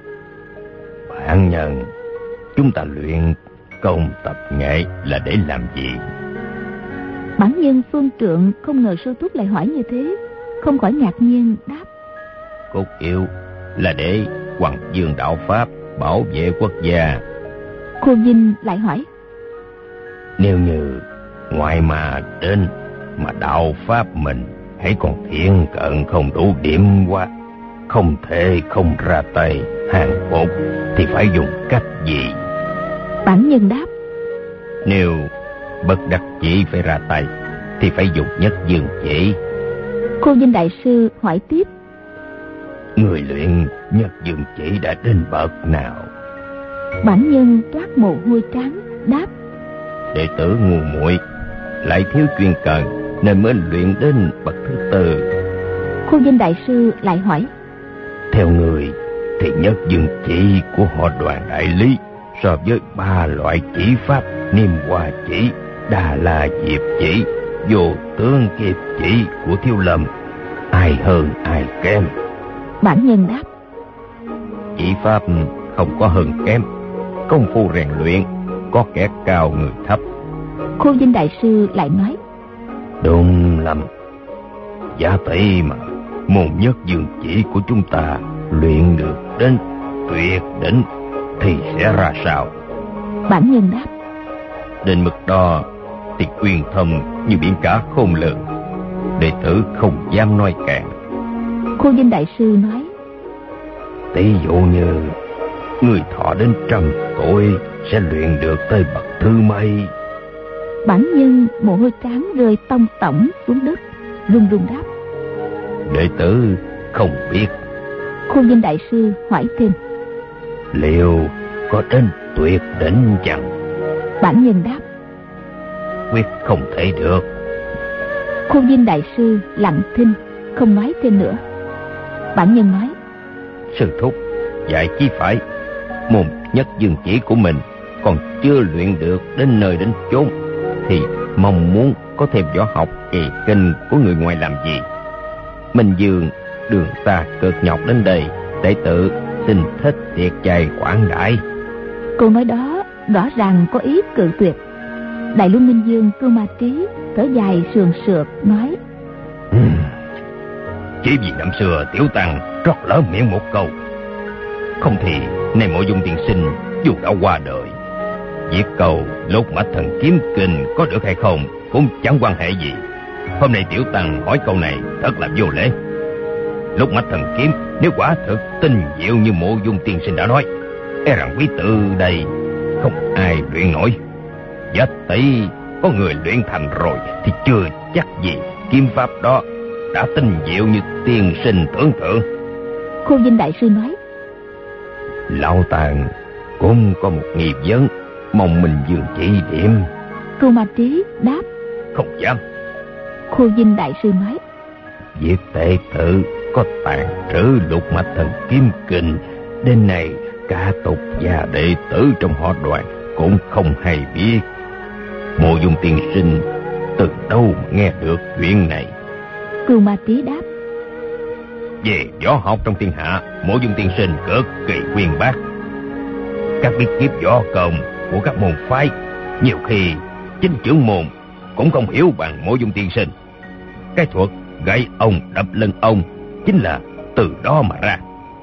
Bản Nhân, chúng ta luyện công tập nghệ là để làm gì?
Bản Nhân phương trượng không ngờ sư thúc lại hỏi như thế, không khỏi ngạc nhiên đáp:
cốt yếu là để hoằng dương đạo pháp, bảo vệ quốc gia.
Khôn Vinh lại hỏi:
nếu như ngoại mà đến mà đạo pháp mình hãy còn thiện cận không đủ điểm quá, không thể không ra tay hàng phục thì phải dùng cách gì?
Bản Nhân đáp:
nếu bất đắc chỉ phải ra tay thì phải dùng nhất dương chỉ.
Khôn Vinh đại sư hỏi tiếp:
người luyện nhất dương chỉ đã đến bậc nào?
Bản Nhân toát mồ hôi trán đáp:
đệ tử ngu muội lại thiếu chuyên cần nên mới luyện đến bậc thứ tư.
Khôn Vinh đại sư lại hỏi:
theo người thì nhất dương chỉ của họ Đoàn đại lý so với ba loại chỉ pháp Niêm Hoa chỉ, Đa La Diệp chỉ, vô tướng kiếp chỉ của Thiếu Lâm, ai hơn ai kém?
Bản Nhân đáp:
chỉ pháp không có hơn kém, công phu rèn luyện có kẻ cao người thấp.
Khôn Vinh đại sư lại nói:
đúng lắm, Giả tỷ mà môn nhất dương chỉ của chúng ta luyện được đến tuyệt đỉnh thì sẽ ra sao?
Bản nhân đáp:
Đến mức đó thì uyên thâm như biển cả khôn lường, đệ tử không dám nói cạn.
Khô Vinh đại sư nói:
Tỷ dụ như người thọ đến trăm tuổi sẽ luyện được tới bậc thứ mấy?
Bản nhân mồ hôi trán rơi tông tổng xuống đất, run run đáp:
Đệ tử không biết.
Khô Vinh đại sư hỏi thêm:
Liệu có đến tuyệt đỉnh chăng?
Bản nhân đáp:
Quyết không thể được.
Khô Vinh đại sư lặng thinh, không nói thêm nữa. Bản nhân nói:
Sư thúc dạy chí phải, môn nhất dương chỉ của mình còn chưa luyện được đến nơi đến chốn, thì mong muốn có thêm võ học kỳ kinh của người ngoài làm gì? Minh Dương đường xa cực nhọc đến đây, đệ tử xin thích tiệc chay khoản đãi.
Câu nói đó rõ ràng có ý cự tuyệt. Đại Luân Minh Dương Cưu Ma Trí thở dài sườn sượt nói:
uhm, Chỉ vì năm xưa tiểu tăng trót lỡ miệng một câu, không thì nay Mộ Dung tiên sinh dù đã qua đời, viết cầu Lục Mạch Thần Kiếm Kinh có được hay không cũng chẳng quan hệ gì. Hôm nay tiểu tăng hỏi câu này thật là vô lễ. Lục Mạch Thần Kiếm nếu quả thực tinh diệu như Mộ Dung tiên sinh đã nói, e rằng quý tử đây không ai luyện nổi. Giả tỷ có người luyện thành rồi thì chưa chắc gì kiếm pháp đó đã tinh diệu như tiên sinh tưởng tượng.
Khô Vinh đại sư nói:
Lão Tàng cũng có một nghi vấn, mong Minh Dương chỉ điểm.
Cưu Ma Trí đáp:
Không dám.
Khô Vinh đại sư nói:
Việc đệ tử có tàn trữ Lục Mạch Thần Kiếm Kinh đến nay cả tục và đệ tử trong họ Đoàn cũng không hay biết. Mộ Dung tiên sinh từ đâu nghe được chuyện này?
Cưu Ma Trí đáp:
Về võ học trong thiên hạ, Mộ Dung tiên sinh cực kỳ uyên bác. Các bí kíp võ công của các môn phái nhiều khi chính trưởng môn cũng không hiểu bằng Mộ Dung tiên sinh. Cái thuật gãy ông đập lưng ông chính là từ đó mà ra.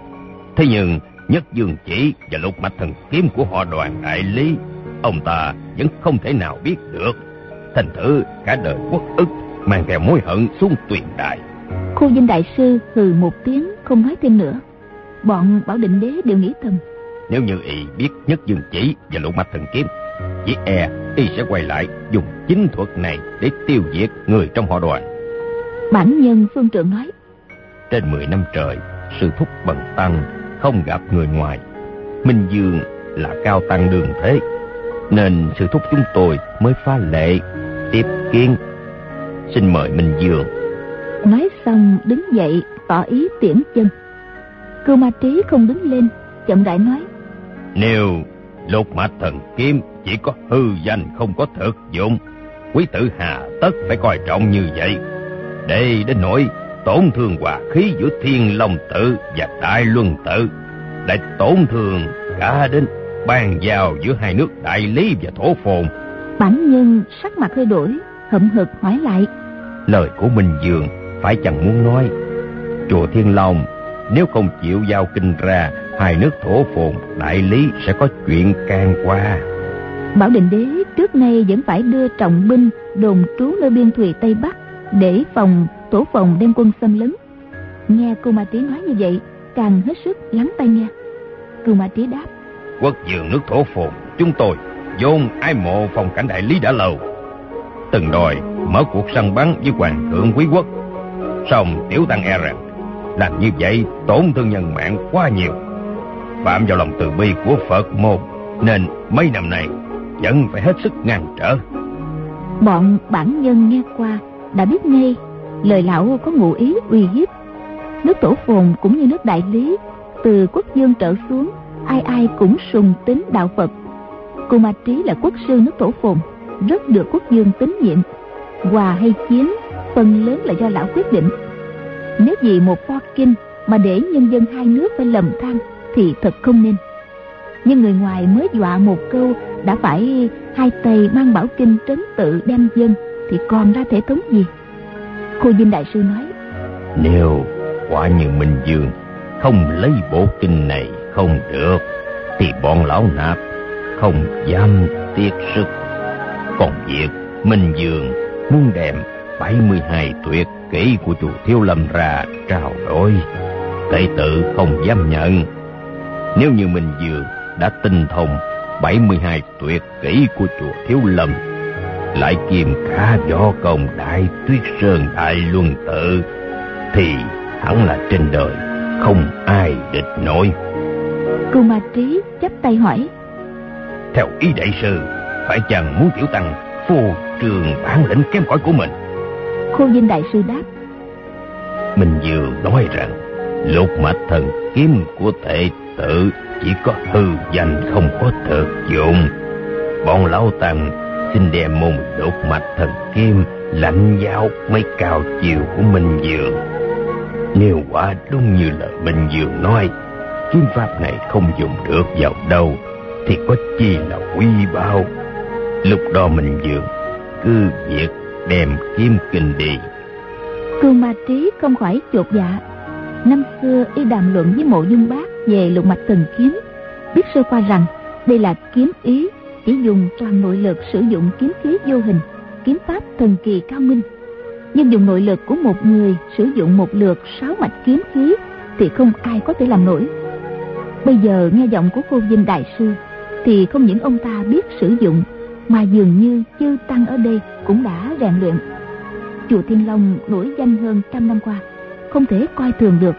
Thế nhưng Nhất Dương Chỉ và Lục Mạch Thần Kiếm của họ Đoàn đại lý, ông ta vẫn không thể nào biết được. Thành thử cả đời uất ức, mang theo mối hận xuống tuyền đại.
Khô Vinh đại sư hừ một tiếng, không nói thêm nữa. Bọn Bảo Định Đế đều nghĩ thầm:
Nếu như y biết Nhất Dương Chỉ và Lục Mạch Thần Kiếm, chỉ e y sẽ quay lại dùng chính thuật này để tiêu diệt người trong họ Đoàn.
Bản nhân Phương Trượng nói:
Trên mười năm trời, sư thúc bần tăng không gặp người ngoài. Minh Dương là cao tăng đường thế, nên sư thúc chúng tôi mới phá lệ tiếp kiến. Xin mời Minh Dương.
Nói xong đứng dậy tỏ ý tiễn chân. Cưu Ma Trí không đứng lên, chậm rãi nói:
Nếu Lục Mạch Thần Kiếm chỉ có hư danh không có thực dụng, quý tử hà tất phải coi trọng như vậy, để đến nỗi tổn thương hòa khí giữa Thiên Long Tự và Đại Luân Tự, lại tổn thương cả đến bàn giao giữa hai nước Đại Lý và Thổ Phồn.
Bản nhân sắc mặt hơi đổi, hậm hực hỏi lại:
Lời của Minh Dương phải chẳng muốn nói. Chùa Thiên Long nếu không chịu giao kinh ra, hai nước Thổ Phồn Đại Lý sẽ có chuyện can qua.
Bảo Định Đế trước nay vẫn phải đưa trọng binh đồn trú nơi biên thùy Tây Bắc, để phòng Thổ Phồn đem quân xâm lấn. Nghe Cưu Ma Trí nói như vậy, càng hết sức lắng tai nghe. Cưu Ma Trí đáp:
Quốc vương nước Thổ Phồn chúng tôi vốn ái mộ phong cảnh Đại Lý đã lâu, từng đòi mở cuộc săn bắn với hoàng thượng quý quốc. Song tiểu tăng e rằng làm như vậy tổn thương nhân mạng quá nhiều, phạm vào lòng từ bi của Phật môn, nên mấy năm nay vẫn phải hết sức ngăn trở.
Bọn bản nhân nghe qua đã biết ngay lời lão có ngụ ý uy hiếp. Nước Thổ Phồn cũng như nước Đại Lý, từ quốc vương trở xuống, ai ai cũng sùng tín đạo Phật. Cưu Ma Trí là quốc sư nước Thổ Phồn, rất được quốc vương tín nhiệm. Hòa hay chiến, phần lớn là do lão quyết định. Nếu vì một pho kinh mà để nhân dân hai nước phải lầm than thì thật không nên. Nhưng người ngoài mới dọa một câu đã phải hai tay mang bảo kinh trấn tự đem dân, thì còn ra thể thống gì? Khô Vinh đại sư nói:
Nếu quả như Minh Dương không lấy bộ kinh này không được, thì bọn lão nạp không dám tiếc sức. Còn việc Minh Dương muốn đem bảy mươi hai tuyệt kỹ của chùa Thiếu Lâm ra trao đổi, đệ tử không dám nhận. Nếu như Minh Dương đã tinh thông bảy mươi hai tuyệt kỹ của chùa Thiếu Lâm, lại kiềm khá võ công Đại Tuyết Sơn Đại Luân Tự, thì hẳn là trên đời không ai địch nổi.
Cưu Ma Trí chắp tay hỏi:
Theo ý đại sư, phải chăng muốn tiểu tăng phô trường bản lĩnh kém cỏi của mình?
Khô Vinh đại sư đáp:
Minh Dương nói rằng Lục Mạch Thần Kiếm của đệ tử chỉ có hư danh không có thực dụng. Bọn lão tăng xin đem môn Lục Mạch Thần Kiếm lãnh giáo mấy cao chiều của Minh Dương. Nếu quả đúng như lời Minh Dương nói, kiếm pháp này không dùng được vào đâu, thì có chi là quý báu. Lúc đó Minh Dương cứ việc đem kiếm kinh đi.
Cưu Ma Trí không khỏi chột dạ. Năm xưa y đàm luận với Mộ Dung Bác về Lục Mạch Thần Kiếm, biết sơ qua rằng đây là kiếm ý, chỉ dùng toàn nội lực sử dụng kiếm khí vô hình, kiếm pháp thần kỳ cao minh. Nhưng dùng nội lực của một người sử dụng một lượt sáu mạch kiếm khí thì không ai có thể làm nổi. Bây giờ nghe giọng của Khô Vinh đại sư thì không những ông ta biết sử dụng, mà dường như chư tăng ở đây cũng đã rèn luyện. Chùa Thiên Long nổi danh hơn trăm năm qua, không thể coi thường được.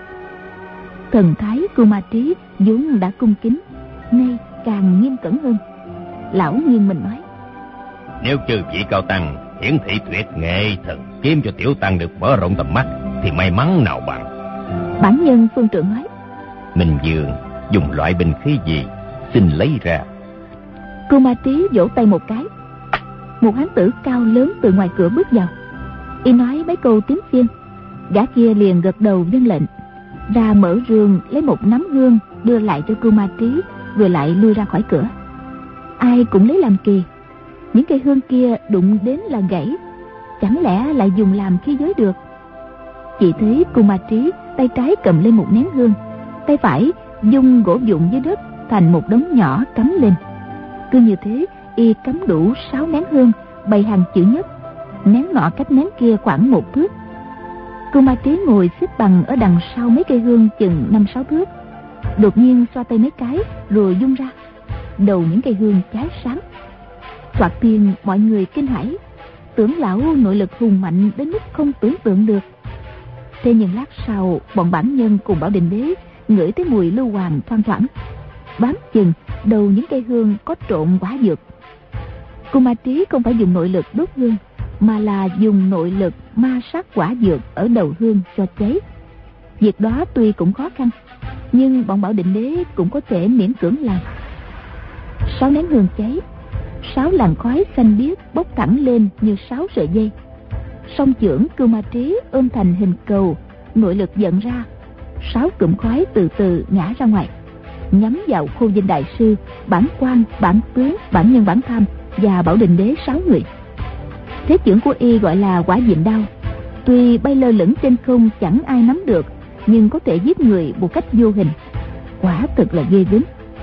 Thần thái Cưu Ma Trí vốn đã cung kính, nay càng nghiêm cẩn hơn. Lão nghiêng mình nói:
Nếu chư vị cao tăng hiển thị tuyệt nghệ thần kiếm cho tiểu tăng được mở rộng tầm mắt, thì may mắn nào bằng.
Bản nhân Phương Trượng nói:
Minh Dương dùng loại binh khí gì, xin lấy ra.
Cưu Ma Trí vỗ tay một cái. Một hán tử cao lớn từ ngoài cửa bước vào. Y nói mấy câu tiếng Phiên, gã kia liền gật đầu vâng lệnh, ra mở rương lấy một nắm hương đưa lại cho Cưu Ma Trí, rồi lại lui ra khỏi cửa. Ai cũng lấy làm kỳ, những cây hương kia đụng đến là gãy, chẳng lẽ lại dùng làm khí giới được? Chỉ thấy Cưu Ma Trí tay trái cầm lên một nén hương, tay phải dung gỗ vụn dưới đất thành một đống nhỏ cắm lên. Cứ như thế y cắm đủ sáu nén hương bày hàng chữ nhất, nén nọ cách nén kia khoảng một thước. Cưu Ma Trí ngồi xếp bằng ở đằng sau mấy cây hương chừng năm sáu thước, đột nhiên xoa tay mấy cái rồi dung ra, đầu những cây hương cháy sáng. Thoạt tiên mọi người kinh hãi, tưởng lão nội lực hùng mạnh đến mức không tưởng tượng được. Thế nhưng lát sau, bọn bản nhân cùng Bảo Định Đế ngửi thấy mùi lưu hoàng thoang thoảng, bám chừng đầu những cây hương có trộn quả dược. Cưu Ma Trí không phải dùng nội lực đốt hương, mà là dùng nội lực ma sát quả dược ở đầu hương cho cháy. Việc đó tuy cũng khó khăn, nhưng bọn Bảo Định Đế cũng có thể miễn cưỡng làm. Sáu nén hương cháy, sáu làn khói xanh biếc bốc thẳng lên như sáu sợi dây. Song chưởng Cưu Ma Trí ôm thành hình cầu, nội lực dẫn ra, sáu cụm khói từ từ ngã ra ngoài, nhắm vào Khô Vinh đại sư, Bản Quan, Bản Tướng, Bản Nhân, Bản Tham và Bảo Định Đế sáu người. Thế chưởng của y gọi là Quả Diệm Đao, tuy bay lơ lửng trên không chẳng ai nắm được, nhưng có thể giết người một cách vô hình, quả thực là ghê gớm.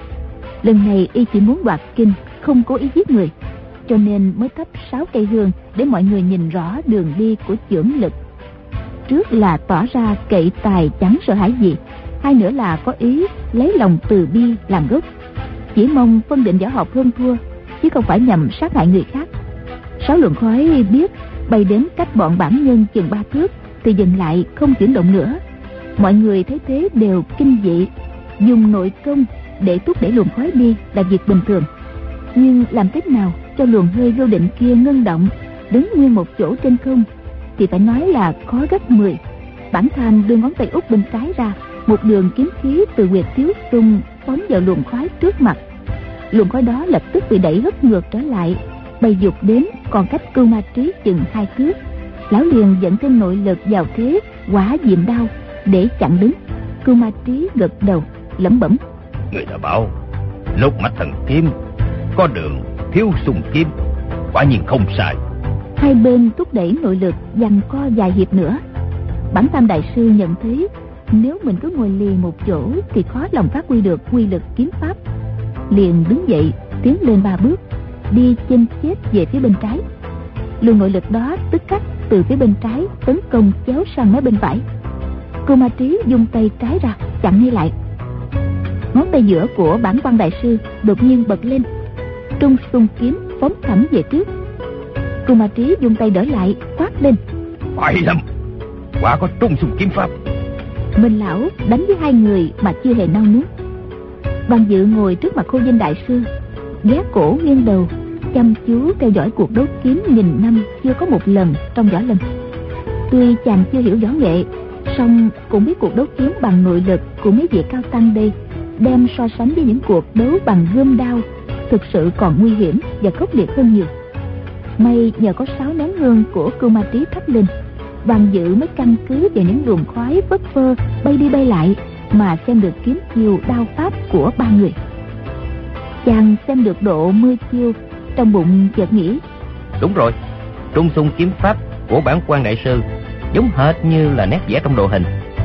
Lần này y chỉ muốn đoạt kinh, không cố ý giết người, cho nên mới thắp sáu cây hương để mọi người nhìn rõ đường đi của chưởng lực. Trước là tỏ ra cậy tài chẳng sợ hãi gì, hai nữa là có ý lấy lòng từ bi làm gốc, chỉ mong phân định võ học hơn thua, chứ không phải nhằm sát hại người khác. Sáu luồng khói biết bay đến cách bọn bản nhân chừng ba thước thì dừng lại không chuyển động nữa. Mọi người thấy thế đều kinh dị. Dùng nội công để thúc đẩy luồng khói đi là việc bình thường, nhưng làm cách nào cho luồng hơi vô định kia ngưng động đứng nguyên một chỗ trên không thì phải nói là khó gấp mười. Bản Tham đưa ngón tay út bên trái ra, một đường kiếm khí từ huyệt thiếu xung phóng vào luồng khói trước mặt. Luồng khói đó lập tức bị đẩy hất ngược trở lại, bay dục đến còn cách Cưu Ma Trí chừng hai thước. Lão liền dẫn thêm nội lực vào thế Quả Diệm Đao để chặn đứng. Cưu Ma Trí gật đầu lẩm bẩm:
Người đã bảo Lục Mạch Thần Kiếm có đường thiếu xung kiếm, quả nhiên không sai.
Hai bên thúc đẩy nội lực giằng co vài hiệp nữa. Bản Tham đại sư nhận thấy nếu mình cứ ngồi lì một chỗ thì khó lòng phát huy được quy lực kiếm pháp, liền đứng dậy tiến lên ba bước, đi chênh chết về phía bên trái. Luồng nội lực đó tức khắc từ phía bên trái tấn công chéo sang mé bên phải. Cô Ma Trí dùng tay trái ra chặn ngay lại. Ngón tay giữa của Bản Quan đại sư đột nhiên bật lên, trung xung kiếm phóng thẳng về trước. Cô Ma Trí dùng tay đỡ lại, quát lên:
Phải lắm, quả có trung xung kiếm pháp.
Minh lão đánh với hai người mà chưa hề nao núng. Văn Dự ngồi trước mặt Khô Vinh đại sư, ghé cổ nghiêng đầu, chăm chú theo dõi cuộc đấu kiếm nghìn năm chưa có một lần trong võ lâm. Tuy chàng chưa hiểu võ nghệ, song cũng biết cuộc đấu kiếm bằng nội lực của mấy vị cao tăng đây đem so sánh với những cuộc đấu bằng gươm đao thực sự còn nguy hiểm và khốc liệt hơn nhiều. May nhờ có sáu nén hương của Cưu Ma Trí thắp lên, Văn Dự mới căn cứ vào những luồng khói phất phơ bay đi bay lại mà xem được kiếm chiêu đao pháp của ba người. Chàng xem được độ mươi chiêu, trong bụng chợt nghĩ:
Đúng rồi, trung xung kiếm pháp của Bản Quan đại sư giống hệt như là nét vẽ trong đồ hình.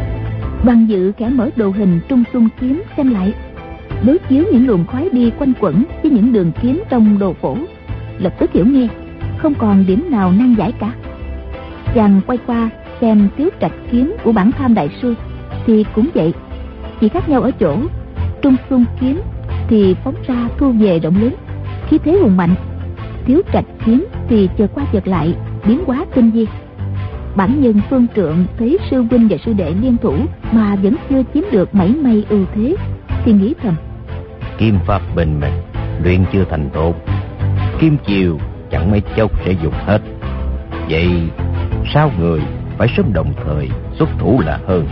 Văn Dự khẽ mở đồ hình trung xung kiếm xem lại, đối chiếu những luồng khói đi quanh quẩn với những đường kiếm trong đồ phổ, lập tức hiểu ngay, không còn điểm nào nan giải cả. Chàng quay qua xem Tiếu Trạch kiếm của Bản Tham đại sư thì cũng vậy, chỉ khác nhau ở chỗ trung xung kiếm thì phóng ra thu về rộng lớn, khí thế hùng mạnh. Tiếu Trạch kiếm thì chợt qua chợt lại, biến hóa tinh vi. Bản nhân Phương Trượng thấy sư huynh và sư đệ liên thủ mà vẫn chưa chiếm được mảy may ưu thế, thì nghĩ thầm:
Kim pháp bình mình luyện chưa thành tốt, kim chiều chẳng mấy chốc sẽ dùng hết. Vậy sao người phải sớm đồng thời xuất thủ là hơn.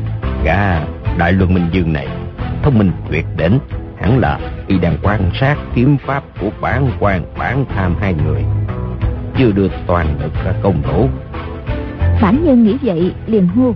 Gã Đại Luân Minh Dương này thông minh tuyệt đỉnh, hẳn là y đang quan sát kiếm pháp của Bản Quan, Bản Tham hai người, chưa được toàn lực ra công thủ.
Bản nhân nghĩ vậy liền hô: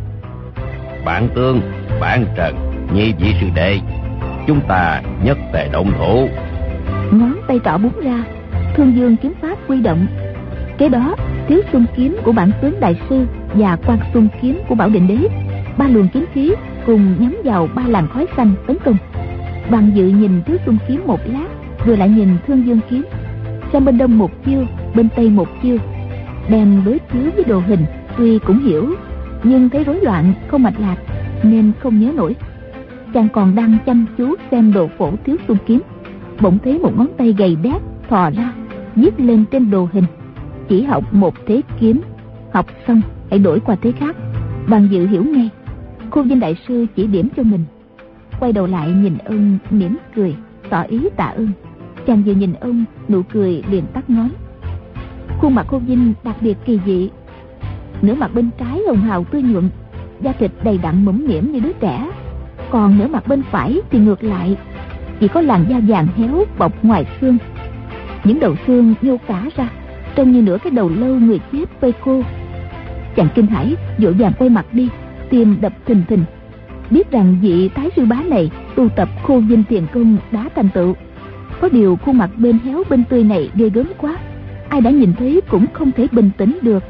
Bản Tương, Bản Trần, nhị vị sư đệ, chúng ta nhất tề động thủ.
Ngón tay trỏ búng ra, Thương Dương kiếm pháp quy động. Kế đó Tiếu Xung kiếm của Bản Tướng đại sư và Quan Xung kiếm của Bảo Định đế, ba luồng kiếm khí cùng nhắm vào ba làn khói xanh tấn công. Văn Dự nhìn Tiếu Xung kiếm một lát, rồi lại nhìn Thương Dương kiếm, xem bên đông một chiêu, bên tây một chiêu, đem đối chiếu với đồ hình. Tuy cũng hiểu, nhưng thấy rối loạn không mạch lạc nên không nhớ nổi. Chàng còn đang chăm chú xem đồ phổ Tiếu Xung kiếm, bỗng thấy một ngón tay gầy đét thò ra viết lên trên đồ hình: chỉ học một thế kiếm, học xong hãy đổi qua thế khác. Văn Dự hiểu ngay, Khô Vinh đại sư chỉ điểm cho mình. Quay đầu lại nhìn ông mỉm cười tỏ ý tạ ơn. Chàng vừa nhìn ông, nụ cười liền tắt ngón. Khuôn mặt Khô Vinh đặc biệt kỳ dị, nửa mặt bên trái hồng hào tươi nhuận, da thịt đầy đặn mũm mĩm như đứa trẻ, còn nửa mặt bên phải thì ngược lại, chỉ có làn da vàng héo bọc ngoài xương. Những đầu xương nhô cả ra, trông như nửa cái đầu lâu người chết phơi khô. Chàng kinh hãi vội vàng quay mặt đi, tim đập thình thình, biết rằng vị thái sư bá này tu tập Khô Vinh tiền công đã thành tựu. Có điều khuôn mặt bên héo bên tươi này ghê gớm quá, ai đã nhìn thấy cũng không thể bình tĩnh được.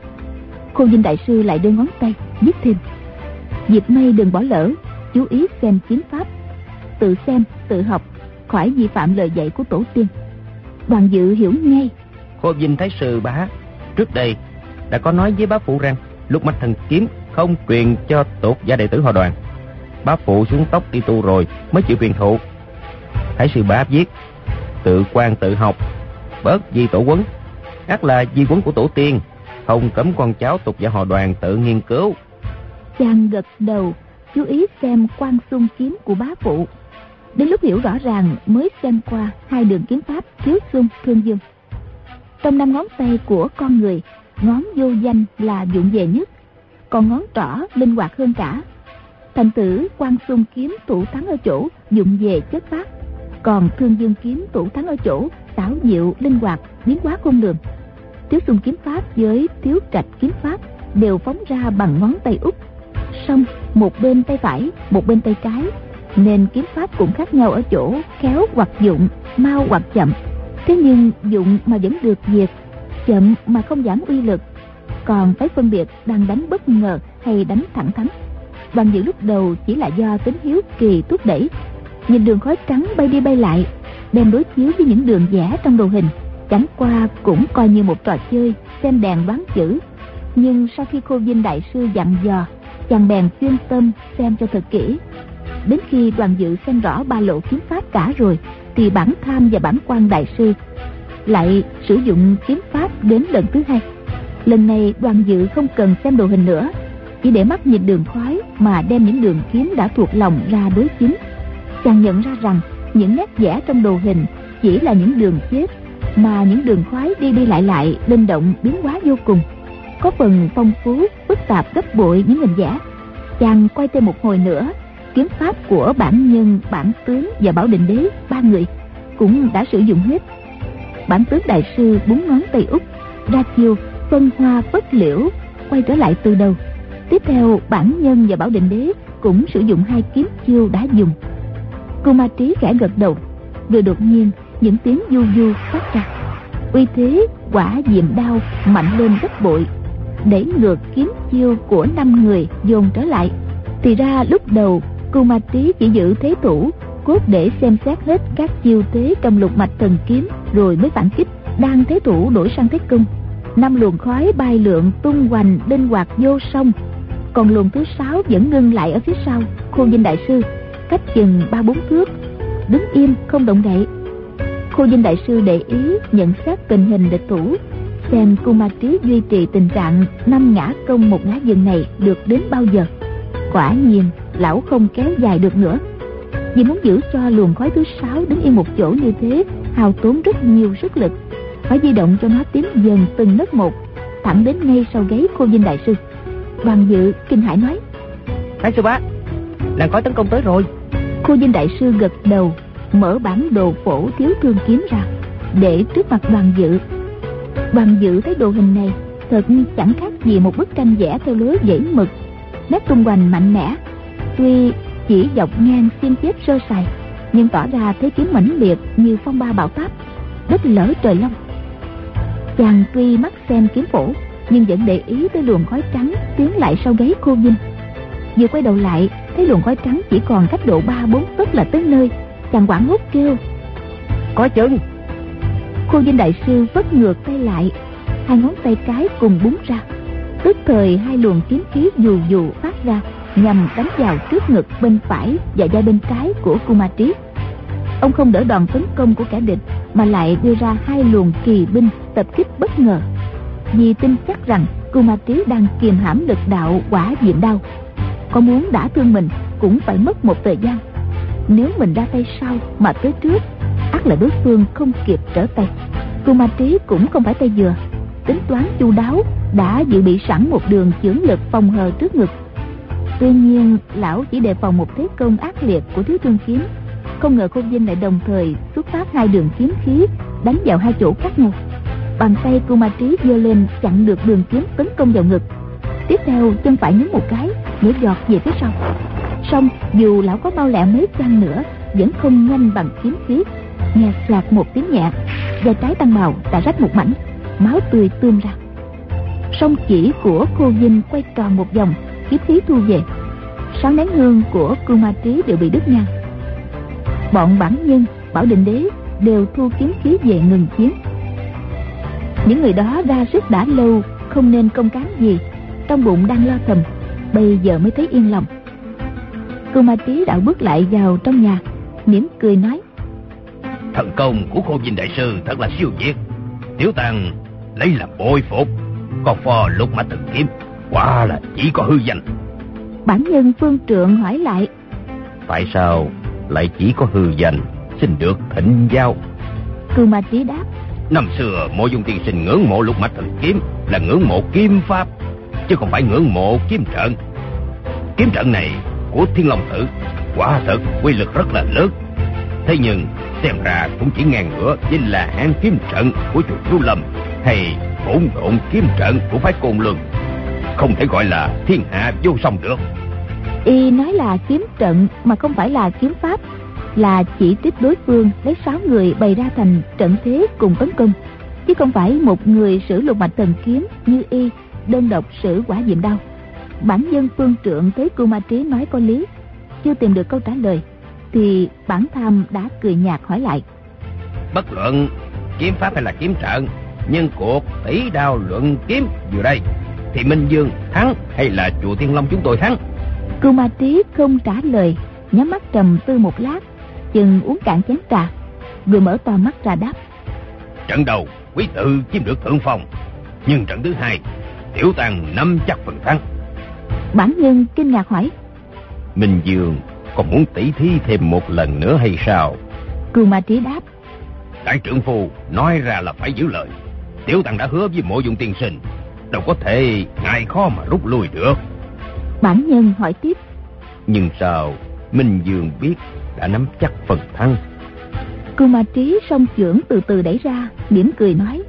Khô Vinh đại sư lại đưa ngón tay viết thêm: dịp nay đừng bỏ lỡ, chú ý xem kiếm pháp, tự xem tự học, khỏi vi phạm lời dạy của tổ tiên. Đoàn Dự hiểu ngay.
Khô Vinh thái sư bá trước đây đã có nói với bá phụ rằng lúc Mạch Thần kiếm không truyền cho tột gia đệ tử họ Đoàn. Bá phụ xuống tóc đi tu rồi mới chịu truyền thụ. Thái sư bá viết: tự quan tự học, bớt di tổ quấn, ắt là di quấn của tổ tiên, không cấm con cháu tục gia họ Đoàn tự nghiên cứu.
Chàng gật đầu, chú ý xem Quan Xung kiếm của bá phụ. Đến lúc hiểu rõ ràng mới xem qua hai đường kiếm pháp Tiếu Xung, Thương Dương. Trong năm ngón tay của con người, ngón vô danh là vụng về nhất, còn ngón trỏ linh hoạt hơn cả. Thành tử Quan Xung kiếm thủ thắng ở chỗ vụng về chất phát, còn Thương Dương kiếm thủ thắng ở chỗ xảo diệu linh hoạt biến hóa khôn lường. Tiếu Xung kiếm pháp với Tiếu Trạch kiếm pháp đều phóng ra bằng ngón tay út, song một bên tay phải, một bên tay trái, nên kiếm pháp cũng khác nhau ở chỗ khéo hoặc dụng, mau hoặc chậm. Thế nhưng dụng mà vẫn được diệt, chậm mà không giảm uy lực, còn phải phân biệt đang đánh bất ngờ hay đánh thẳng thắn. Đoàn Dự lúc đầu chỉ là do tính hiếu kỳ thúc đẩy, nhìn đường khói trắng bay đi bay lại, đem đối chiếu với những đường vẽ trong đồ hình, chẳng qua cũng coi như một trò chơi xem đèn đoán chữ. Nhưng sau khi Khô Vinh đại sư dặn dò, chàng bèn chuyên tâm xem cho thật kỹ. Đến khi Đoàn Dự xem rõ ba lộ kiếm pháp cả rồi, thì Bản Tham và Bản Quan đại sư lại sử dụng kiếm pháp đến lần thứ hai. Lần này Đoàn Dự không cần xem đồ hình nữa, chỉ để mắt nhìn đường khói mà đem những đường kiếm đã thuộc lòng ra đối chính. Chàng nhận ra rằng những nét vẽ trong đồ hình chỉ là những đường chết, mà những đường khói đi đi lại lại linh động biến hóa vô cùng, có phần phong phú phức tạp gấp bội những hình vẽ. Chàng quay thêm một hồi nữa, kiếm pháp của Bản Nhân, Bản Tướng và Bảo Định Đế ba người cũng đã sử dụng hết. Bản Tướng đại sư búng ngón tay út ra chiêu phân hoa phất liễu, quay trở lại từ đầu. Tiếp theo Bản Nhân và Bảo Định Đế cũng sử dụng hai kiếm chiêu đã dùng. Cô Ma Trí khẽ gật đầu, vừa đột nhiên những tiếng du du phát ra, uy thế quả diệm đao mạnh lên gấp bội, đẩy ngược kiếm chiêu của năm người dồn trở lại. Thì ra lúc đầu cô Ma Trí chỉ giữ thế thủ, cốt để xem xét hết các chiêu thế trong lục mạch thần kiếm rồi mới phản kích. Đang thế thủ đổi sang thế công, năm luồng khói bay lượn tung hoành linh hoạt vô song, còn luồng thứ sáu vẫn ngưng lại ở phía sau Khô Vinh đại sư, cách chừng ba bốn thước, đứng im không động đậy. Khô Vinh đại sư để ý nhận xét tình hình địch thủ, xem cô Ma Trí duy trì tình trạng năm ngã công một ngã dừng này được đến bao giờ. Quả nhiên lão không kéo dài được nữa, vì muốn giữ cho luồng khói thứ sáu đứng yên một chỗ như thế hao tốn rất nhiều sức lực, phải di động cho nó tiến dần từng nấc một, thẳng đến ngay sau gáy Khô Vinh đại sư. Đoàn Dự kinh hãi nói:
Thái sư bá, làn khói tấn công tới rồi.
Khô Vinh đại sư gật đầu, mở bản đồ phổ thiếu thương kiếm ra để trước mặt Đoàn Dự. Đoàn Dự thấy đồ hình này thật chẳng khác gì một bức tranh vẽ theo lối dãy mực, nét tung hoành mạnh mẽ, tuy chỉ dọc ngang xiên chép sơ sài, nhưng tỏ ra thế kiếm mãnh liệt như phong ba bão táp, đất lở trời long. Chàng tuy mắt xem kiếm phổ, nhưng vẫn để ý tới luồng khói trắng tiến lại sau gáy Khô Vinh. Vừa quay đầu lại thấy luồng khói trắng chỉ còn cách độ ba bốn tấc là tới nơi, chàng hoảng hốt kêu:
Có chừng!
Khô Vinh đại sư vất ngược tay lại, hai ngón tay cái cùng búng ra, tức thời hai luồng kiếm khí dù dù phát ra, nhằm đánh vào trước ngực bên phải và vai bên trái của cô Ma Trí. Ông không đỡ đòn tấn công của kẻ địch, mà lại đưa ra hai luồng kỳ binh tập kích bất ngờ, vì tin chắc rằng cô Ma Trí đang kiềm hãm lực đạo quả diệm đao, có muốn đả thương mình cũng phải mất một thời gian. Nếu mình ra tay sau mà tới trước, ắt là đối phương không kịp trở tay. Cô Ma Trí cũng không phải tay vừa, tính toán chu đáo, đã dự bị sẵn một đường chưởng lực phòng hờ trước ngực. Tuy nhiên lão chỉ đề phòng một thế công ác liệt của thiếu thương kiếm, không ngờ Khô Vinh lại đồng thời xuất phát hai đường kiếm khí đánh vào hai chỗ khác nhau. Bàn tay cô Ma Trí giơ lên chặn được đường kiếm tấn công vào ngực, tiếp theo chân phải nhấn một cái, nhảy giọt về phía sau. Song dù lão có mau lẹ mấy chăng nữa vẫn không nhanh bằng kiếm khí. Nghe xoạt một tiếng nhẹ, vai trái tăng màu đã rách một mảnh, máu tươi tuôn ra. Song chỉ của Khô Vinh quay tròn một vòng, kiếm khí thu về. Sáu nén hương của cô Ma Trí đều bị đứt ngang. Bọn Bản Nhân, Bảo Định Đế đều thu kiếm khí về ngừng chiến. Những người đó ra sức đã lâu, không nên công cán gì, trong bụng đang lo thầm, bây giờ mới thấy yên lòng. Cô Ma Trí đạo bước lại vào trong nhà, mỉm cười nói:
Thần công của Khô Vinh đại sư thật là siêu việt, Tiểu Tàng lấy làm bội phục. Còn phò lục mạch thần kiếm quả là chỉ có hư danh.
Bản Nhân Phương Trượng hỏi lại:
Tại sao lại chỉ có hư danh, xin được thỉnh giáo?
Cô Ma Trí đáp:
Năm xưa Mộ Dung tiên sinh ngưỡng mộ lục mạch thần kiếm là ngưỡng mộ kiếm pháp, chứ không phải ngưỡng mộ kiếm trận. Kiếm trận này của Thiên Long Tử quả thật uy lực rất là lớn, thế nhưng xem ra cũng chỉ ngang ngửa với là hán kiếm trận của chùa Thiếu Lâm hay hỗn độn kiếm trận của phái Côn Luân, không thể gọi là thiên hạ vô song được.
Y nói là kiếm trận mà không phải là kiếm pháp, là chỉ trích đối phương lấy sáu người bày ra thành trận thế cùng tấn công, chứ không phải một người sử lục mạch thần kiếm như y đơn độc sử quả diệm đao. Bản dân phương trượng thấy Cưu Ma Trí nói có lý, chưa tìm được câu trả lời, thì Bản Tham đã cười nhạt hỏi lại.
Bất luận kiếm pháp hay là kiếm trận, nhưng cuộc tỷ đao luận kiếm vừa đây thì Minh Dương thắng hay là chùa Thiên Long chúng tôi thắng?
Cưu Ma Trí không trả lời, nhắm mắt trầm tư một lát, chừng uống cạn chén trà, rồi mở to mắt ra đáp.
Trận đầu quý tự chiếm được thượng phong, nhưng trận thứ hai Tiểu Tàng nắm chắc phần thắng.
Bản nhân kinh ngạc hỏi.
Minh Dương còn muốn tỉ thí thêm một lần nữa hay sao?
Cưu Ma Trí đáp.
Đại trưởng phu nói ra là phải giữ lời. Tiểu Tàng đã hứa với Mộ Dung tiên sinh, đâu có thể ngại khó mà rút lui được.
Bản nhân hỏi tiếp.
Nhưng sao Minh Dương biết đã nắm chắc phần thắng?
Cưu Ma Trí song chưởng từ từ đẩy ra, mỉm cười nói.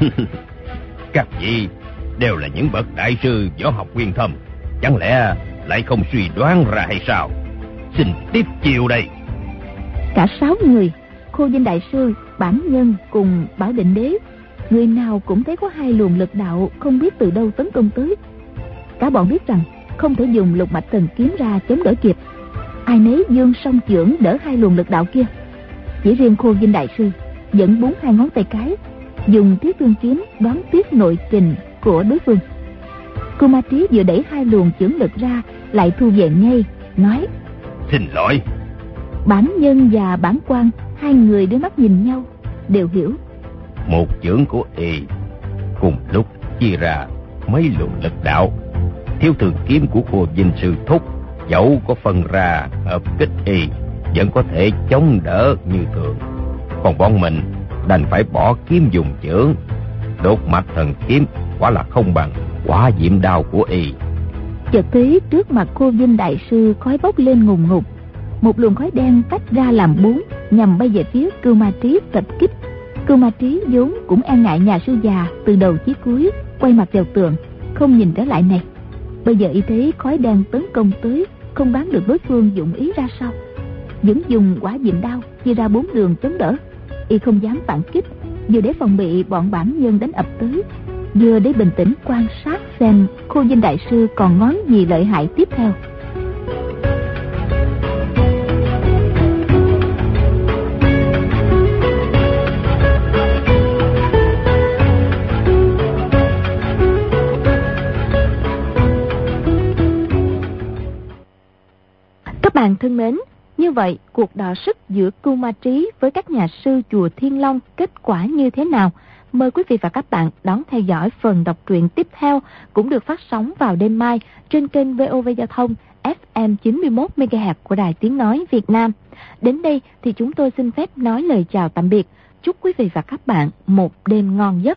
Các vị đều là những bậc đại sư võ học uyên thâm, chẳng lẽ lại không suy đoán ra hay sao? Xin tiếp chiều đây.
Cả sáu người, Khô Vinh đại sư, Bản nhân cùng Bảo Định đế, người nào cũng thấy có hai luồng lực đạo không biết từ đâu tấn công tới. Cả bọn biết rằng không thể dùng Lục Mạch Thần kiếm ra chống đỡ kịp, ai nấy giương song chưởng đỡ hai luồng lực đạo kia. Chỉ riêng Khô Vinh đại sư dẫn bốn hai ngón tay cái, dùng Thiết Thương kiếm đoán tiếp nội kình của đối phương. Cưu Ma Trí vừa đẩy hai luồng chưởng lực ra, lại thu về ngay, nói.
Xin lỗi.
Bản nhân và Bản Quan hai người đưa mắt nhìn nhau, đều hiểu.
Một chưởng của y cùng lúc chia ra mấy luồng lực đạo. Thiếu Thường kiếm của Khô Vinh sư thúc dẫu có phân ra hợp kích y, vẫn có thể chống đỡ như thường. Còn bọn mình đành phải bỏ kiếm dùng chưởng. Đột Mạch Thần kiếm quả là không bằng Hỏa Diệm đao của y.
Chợt thấy trước mặt Khô Vinh đại sư khói bốc lên ngùn ngụt, một luồng khói đen tách ra làm bốn, nhằm bay về phía Cưu Ma Trí tập kích. Cưu Ma Trí vốn cũng e ngại nhà sư già, từ đầu chí cuối quay mặt vào tường, không nhìn trở lại này. Bây giờ y thấy khói đen tấn công tới, không đoán được đối phương dụng ý ra sao, vẫn dùng Hỏa Diệm đao chia ra bốn đường chống đỡ. Y không dám phản kích, vừa để phòng bị bọn bản nhân đánh ập tới, vừa để bình tĩnh quan sát xem Khô Vinh đại sư còn ngón gì lợi hại tiếp theo.
Các bạn thân mến, như vậy cuộc đọ sức giữa Cưu Ma Trí với các nhà sư chùa Thiên Long kết quả như thế nào? Mời quý vị và các bạn đón theo dõi phần đọc truyện tiếp theo, cũng được phát sóng vào đêm mai trên kênh vê o vê Giao thông ép em chín mươi mốt mê ga héc của Đài Tiếng Nói Việt Nam. Đến đây thì chúng tôi xin phép nói lời chào tạm biệt. Chúc quý vị và các bạn một đêm ngon giấc.